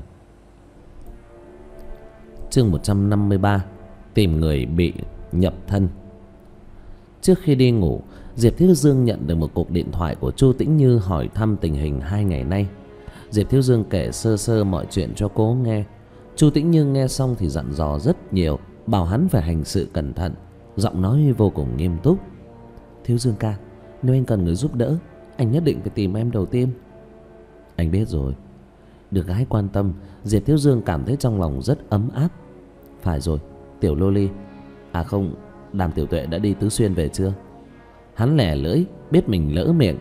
Chương một trăm năm mươi ba, tìm người bị nhập thân. Trước khi đi ngủ, Diệp Thiếu Dương nhận được một cuộc điện thoại của Chu Tĩnh Như hỏi thăm tình hình hai ngày nay. Diệp Thiếu Dương kể sơ sơ mọi chuyện cho cô nghe. Chu Tĩnh Như nghe xong thì dặn dò rất nhiều, bảo hắn phải hành sự cẩn thận, giọng nói vô cùng nghiêm túc. Thiếu Dương ca, nếu anh cần người giúp đỡ, anh nhất định phải tìm em đầu tiên. Anh biết rồi. Được gái quan tâm, Diệp Thiếu Dương cảm thấy trong lòng rất ấm áp. Phải rồi, Tiểu Loli, à không, Đàm Tiểu Tuệ đã đi Tứ Xuyên về chưa? Hắn lẻ lưỡi, biết mình lỡ miệng,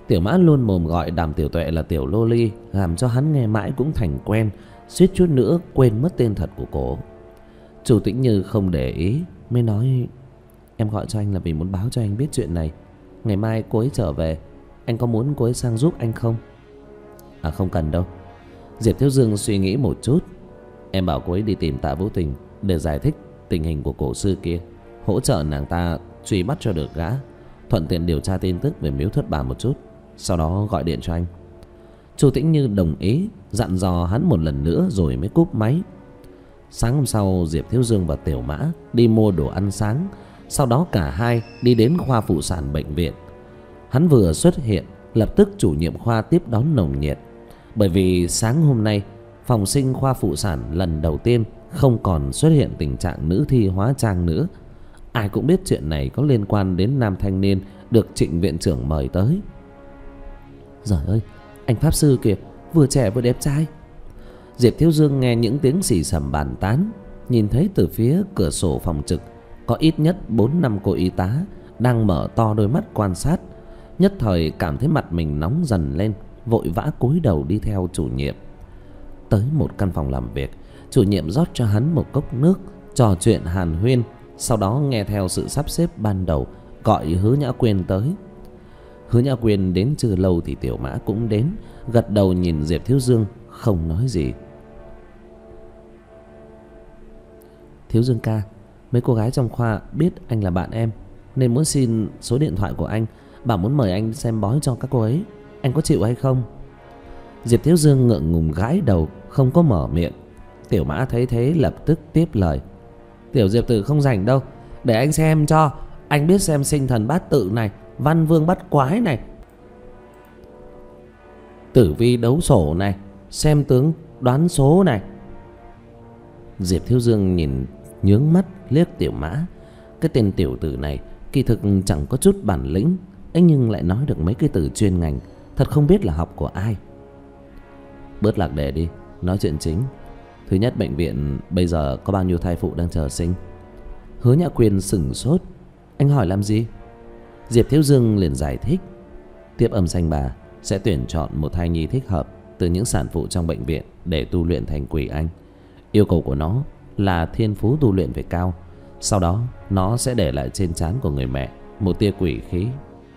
Tiểu Mã luôn mồm gọi Đàm Tiểu Tuệ là tiểu lô ly, làm cho hắn nghe mãi cũng thành quen, suýt chút nữa quên mất tên thật của cổ. Chu Tĩnh Như không để ý, mới nói: em gọi cho anh là vì muốn báo cho anh biết chuyện này. Ngày mai cô ấy trở về, anh có muốn cô ấy sang giúp anh không? À không cần đâu. Diệp Thiếu Dương suy nghĩ một chút. Em bảo cô ấy đi tìm Tạ Vũ Tình để giải thích tình hình của cổ sư kia, hỗ trợ nàng ta truy bắt cho được gã, thuận tiện điều tra tin tức về Miếu Thất Bà một chút, sau đó gọi điện cho anh. Chu Tĩnh Như đồng ý, dặn dò hắn một lần nữa rồi mới cúp máy. Sáng hôm sau, Diệp Thiếu Dương và Tiểu Mã đi mua đồ ăn sáng, sau đó cả hai đi đến khoa phụ sản bệnh viện. Hắn vừa xuất hiện, lập tức chủ nhiệm khoa tiếp đón nồng nhiệt, bởi vì sáng hôm nay phòng sinh khoa phụ sản lần đầu tiên không còn xuất hiện tình trạng nữ thi hóa trang nữa. Ai cũng biết chuyện này có liên quan đến nam thanh niên được Trịnh viện trưởng mời tới. Giời ơi, anh pháp sư kìa, vừa trẻ vừa đẹp trai. Diệp Thiếu Dương nghe những tiếng xì xầm bàn tán, nhìn thấy từ phía cửa sổ phòng trực có ít nhất bốn năm cô y tá đang mở to đôi mắt quan sát. Nhất thời cảm thấy mặt mình nóng dần lên, vội vã cúi đầu đi theo chủ nhiệm. Tới một căn phòng làm việc, chủ nhiệm rót cho hắn một cốc nước, trò chuyện hàn huyên, sau đó nghe theo sự sắp xếp ban đầu gọi Hứa Nhã Quyên tới. Hứa Nhã Quyên đến chưa lâu thì Tiểu Mã cũng đến, gật đầu nhìn Diệp Thiếu Dương, không nói gì. Thiếu Dương ca, mấy cô gái trong khoa biết anh là bạn em nên muốn xin số điện thoại của anh, bảo muốn mời anh xem bói cho các cô ấy. Anh có chịu hay không? Diệp Thiếu Dương ngượng ngùng gãi đầu, không có mở miệng. Tiểu Mã thấy thế lập tức tiếp lời: Tiểu Diệp tử không rảnh đâu, để anh xem cho. Anh biết xem sinh thần bát tự này, văn vương bắt quái này, tử vi đấu sổ này, xem tướng đoán số này. Diệp Thiếu Dương nhìn nhướng mắt liếc Tiểu Mã. Cái tên tiểu tử này kỳ thực chẳng có chút bản lĩnh ấy, nhưng lại nói được mấy cái từ chuyên ngành, thật không biết là học của ai. Bớt lạc đề đi, nói chuyện chính. Thứ nhất, bệnh viện bây giờ có bao nhiêu thai phụ đang chờ sinh? Hứa Nhã Quyên sửng sốt. Anh hỏi làm gì? Diệp Thiếu Dương liền giải thích: Tiếp âm sanh bà sẽ tuyển chọn một thai nhi thích hợp từ những sản phụ trong bệnh viện để tu luyện thành quỷ anh. Yêu cầu của nó là thiên phú tu luyện phải cao, sau đó nó sẽ để lại trên trán của người mẹ một tia quỷ khí.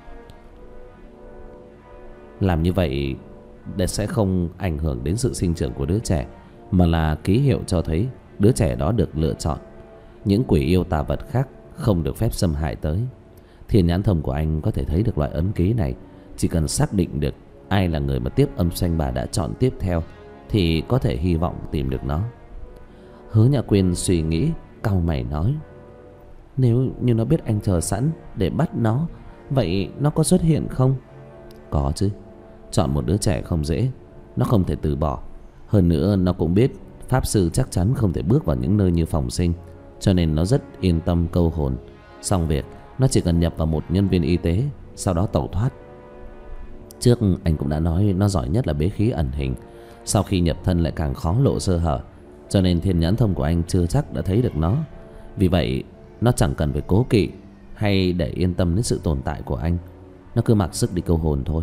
Làm như vậy để sẽ không ảnh hưởng đến sự sinh trưởng của đứa trẻ, mà là ký hiệu cho thấy đứa trẻ đó được lựa chọn. Những quỷ yêu tà vật khác không được phép xâm hại tới. Thiên nhãn thông của anh có thể thấy được loại ấn ký này. Chỉ cần xác định được ai là người mà tiếp âm sanh bà đã chọn tiếp theo thì có thể hy vọng tìm được nó. Hứa Nhã Quyên suy nghĩ, cau mày nói: Nếu như nó biết anh chờ sẵn để bắt nó, vậy nó có xuất hiện không? Có chứ. Chọn một đứa trẻ không dễ, nó không thể từ bỏ. Hơn nữa nó cũng biết pháp sư chắc chắn không thể bước vào những nơi như phòng sinh, cho nên nó rất yên tâm câu hồn. Xong việc, nó chỉ cần nhập vào một nhân viên y tế, sau đó tẩu thoát. Trước anh cũng đã nói nó giỏi nhất là bế khí ẩn hình, sau khi nhập thân lại càng khó lộ sơ hở, cho nên thiên nhãn thông của anh chưa chắc đã thấy được nó. Vì vậy nó chẳng cần phải cố kỵ hay để yên tâm đến sự tồn tại của anh, nó cứ mặc sức đi câu hồn thôi.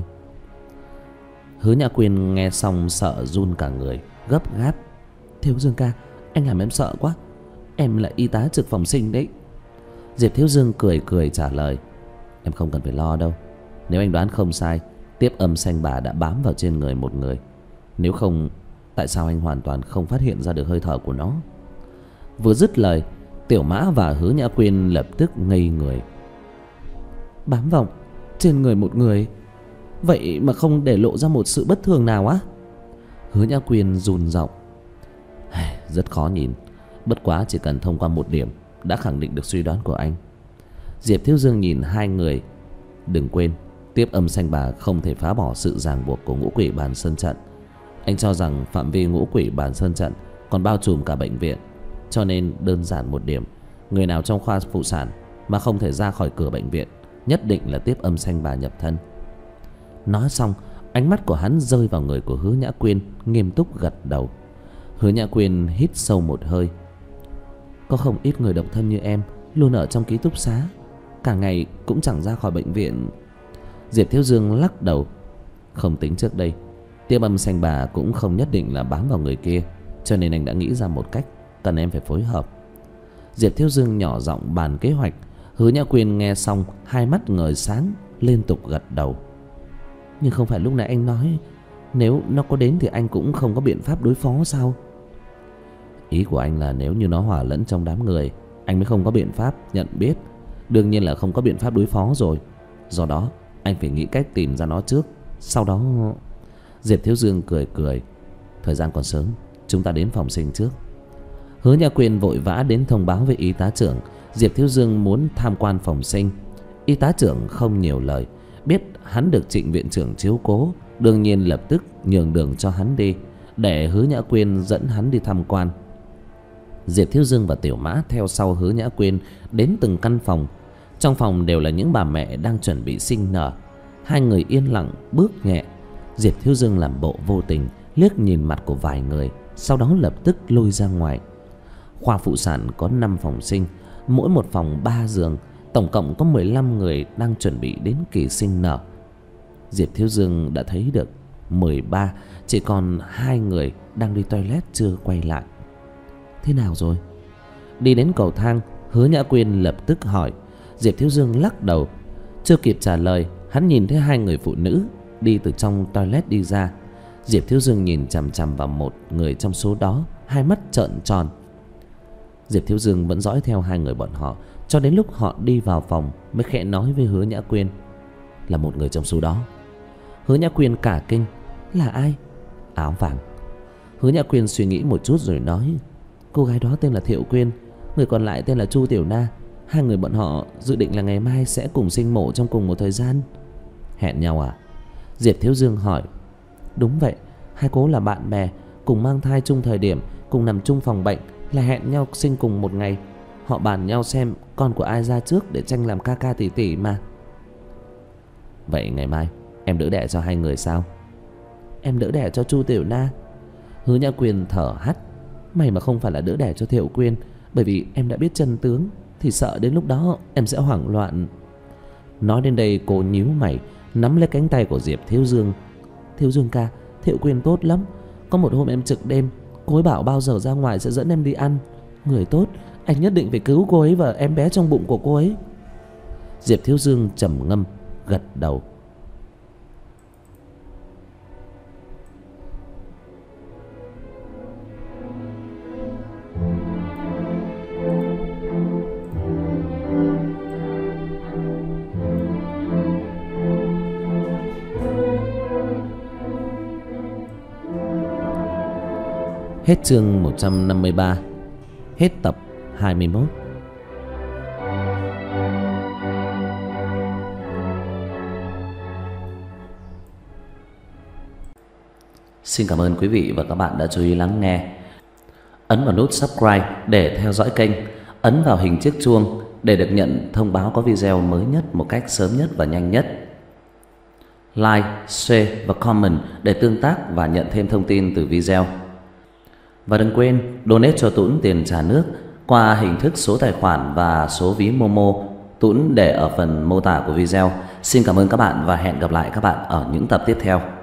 Hứa Nhã Quyên nghe xong sợ run cả người, gấp gáp: Thiếu Dương ca, anh làm em sợ quá. Em là y tá trực phòng sinh đấy. Diệp Thiếu Dương cười cười trả lời: Em không cần phải lo đâu. Nếu anh đoán không sai, tiếp âm sanh bà đã bám vào trên người một người. Nếu không, tại sao anh hoàn toàn không phát hiện ra được hơi thở của nó? Vừa dứt lời, Tiểu Mã và Hứa Nhã Quyên lập tức ngây người. Bám vào trên người một người, vậy mà không để lộ ra một sự bất thường nào á? Hứa Nhã Quyên run giọng: Rất khó nhìn, bất quá chỉ cần thông qua một điểm đã khẳng định được suy đoán của anh. Diệp Thiếu Dương nhìn hai người: Đừng quên, tiếp âm sanh bà không thể phá bỏ sự ràng buộc của ngũ quỷ bàn sơn trận. Anh cho rằng phạm vi ngũ quỷ bàn sơn trận còn bao trùm cả bệnh viện, cho nên đơn giản một điểm, người nào trong khoa phụ sản mà không thể ra khỏi cửa bệnh viện nhất định là tiếp âm sanh bà nhập thân. Nói xong, ánh mắt của hắn rơi vào người của Hứa Nhã Quyên, nghiêm túc gật đầu. Hứa Nhã Quyên hít sâu một hơi: Có không ít người độc thân như em luôn ở trong ký túc xá, cả ngày cũng chẳng ra khỏi bệnh viện. Diệp Thiếu Dương lắc đầu, Không tính trước đây tiếp âm sanh bà cũng không nhất định là bám vào người kia, cho nên anh đã nghĩ ra một cách cần em phải phối hợp. Diệp Thiếu Dương nhỏ giọng bàn kế hoạch. Hứa Nhã Quyên nghe xong hai mắt ngời sáng, liên tục gật đầu. Nhưng không phải lúc nãy anh nói nếu nó có đến thì anh cũng không có biện pháp đối phó sao? Ý của anh là nếu như nó hòa lẫn trong đám người, anh mới không có biện pháp nhận biết. Đương nhiên là không có biện pháp đối phó rồi. Do đó anh phải nghĩ cách tìm ra nó trước. Sau đó... Diệp Thiếu Dương cười cười. Thời gian còn sớm, chúng ta đến phòng sinh trước. Hứa Nhã Quyên vội vã đến thông báo với y tá trưởng Diệp Thiếu Dương muốn tham quan phòng sinh. Y tá trưởng không nhiều lời, biết hắn được Trịnh viện trưởng chiếu cố, đương nhiên lập tức nhường đường cho hắn đi, để Hứa Nhã Quyên dẫn hắn đi tham quan. Diệp Thiếu Dương và Tiểu Mã theo sau Hứa Nhã Quyên đến từng căn phòng. Trong phòng đều là những bà mẹ đang chuẩn bị sinh nở. Hai người yên lặng bước nhẹ. Diệp Thiếu Dương làm bộ vô tình liếc nhìn mặt của vài người, sau đó lập tức lôi ra ngoài. Khoa phụ sản có năm phòng sinh, mỗi một phòng ba giường, tổng cộng có mười lăm người đang chuẩn bị đến kỳ sinh nở. Diệp Thiếu Dương đã thấy được mười ba, chỉ còn hai người đang đi toilet chưa quay lại. Thế nào rồi? Đi đến cầu thang, Hứa Nhã Quyên lập tức hỏi. Diệp Thiếu Dương lắc đầu. Chưa kịp trả lời, hắn nhìn thấy hai người phụ nữ đi từ trong toilet đi ra. Diệp Thiếu Dương nhìn chằm chằm vào một người trong số đó, hai mắt trợn tròn. Diệp Thiếu Dương vẫn dõi theo hai người bọn họ cho đến lúc họ đi vào phòng mới khẽ nói với Hứa Nhã Quyên. Là một người trong số đó. Hứa Nhã Quyên cả kinh. Là ai? Áo vàng. Hứa Nhã Quyên suy nghĩ một chút rồi nói. Cô gái đó tên là Thiệu Quyên, người còn lại tên là Chu Tiểu Na. Hai người bọn họ dự định là ngày mai sẽ cùng sinh mổ trong cùng một thời gian. Hẹn nhau à? Diệp Thiếu Dương hỏi. Đúng vậy, hai cô là bạn bè, cùng mang thai chung thời điểm, cùng nằm chung phòng bệnh, là hẹn nhau sinh cùng một ngày. Họ bàn nhau xem con của ai ra trước để tranh làm ca ca tỷ tỷ mà. Vậy ngày mai em đỡ đẻ cho hai người sao? Em đỡ đẻ cho Chu Tiểu Na. Hứa Nhã Quyên thở hắt. May mà không phải là đỡ đẻ cho Thiệu Quyên, bởi vì em đã biết chân tướng thì sợ đến lúc đó em sẽ hoảng loạn. Nói đến đây cô nhíu mày, nắm lấy cánh tay của Diệp Thiếu Dương. Thiếu Dương ca, Thiệu Quyên tốt lắm. Có một hôm em trực đêm, cô ấy bảo bao giờ ra ngoài sẽ dẫn em đi ăn. Người tốt, anh nhất định phải cứu cô ấy và em bé trong bụng của cô ấy. Diệp Thiếu Dương trầm ngâm gật đầu. Hết chương một trăm năm mươi ba. Hết tập hai mươi mốt. Xin cảm ơn quý vị và các bạn đã chú ý lắng nghe. Ấn vào nút subscribe để theo dõi kênh. Ấn vào hình chiếc chuông để được nhận thông báo có video mới nhất một cách sớm nhất và nhanh nhất. Like, share và comment để tương tác và nhận thêm thông tin từ video. Và đừng quên donate cho Tuấn tiền trả nước qua hình thức số tài khoản và số ví Momo. Tuấn để ở phần mô tả của video. Xin cảm ơn các bạn và hẹn gặp lại các bạn ở những tập tiếp theo.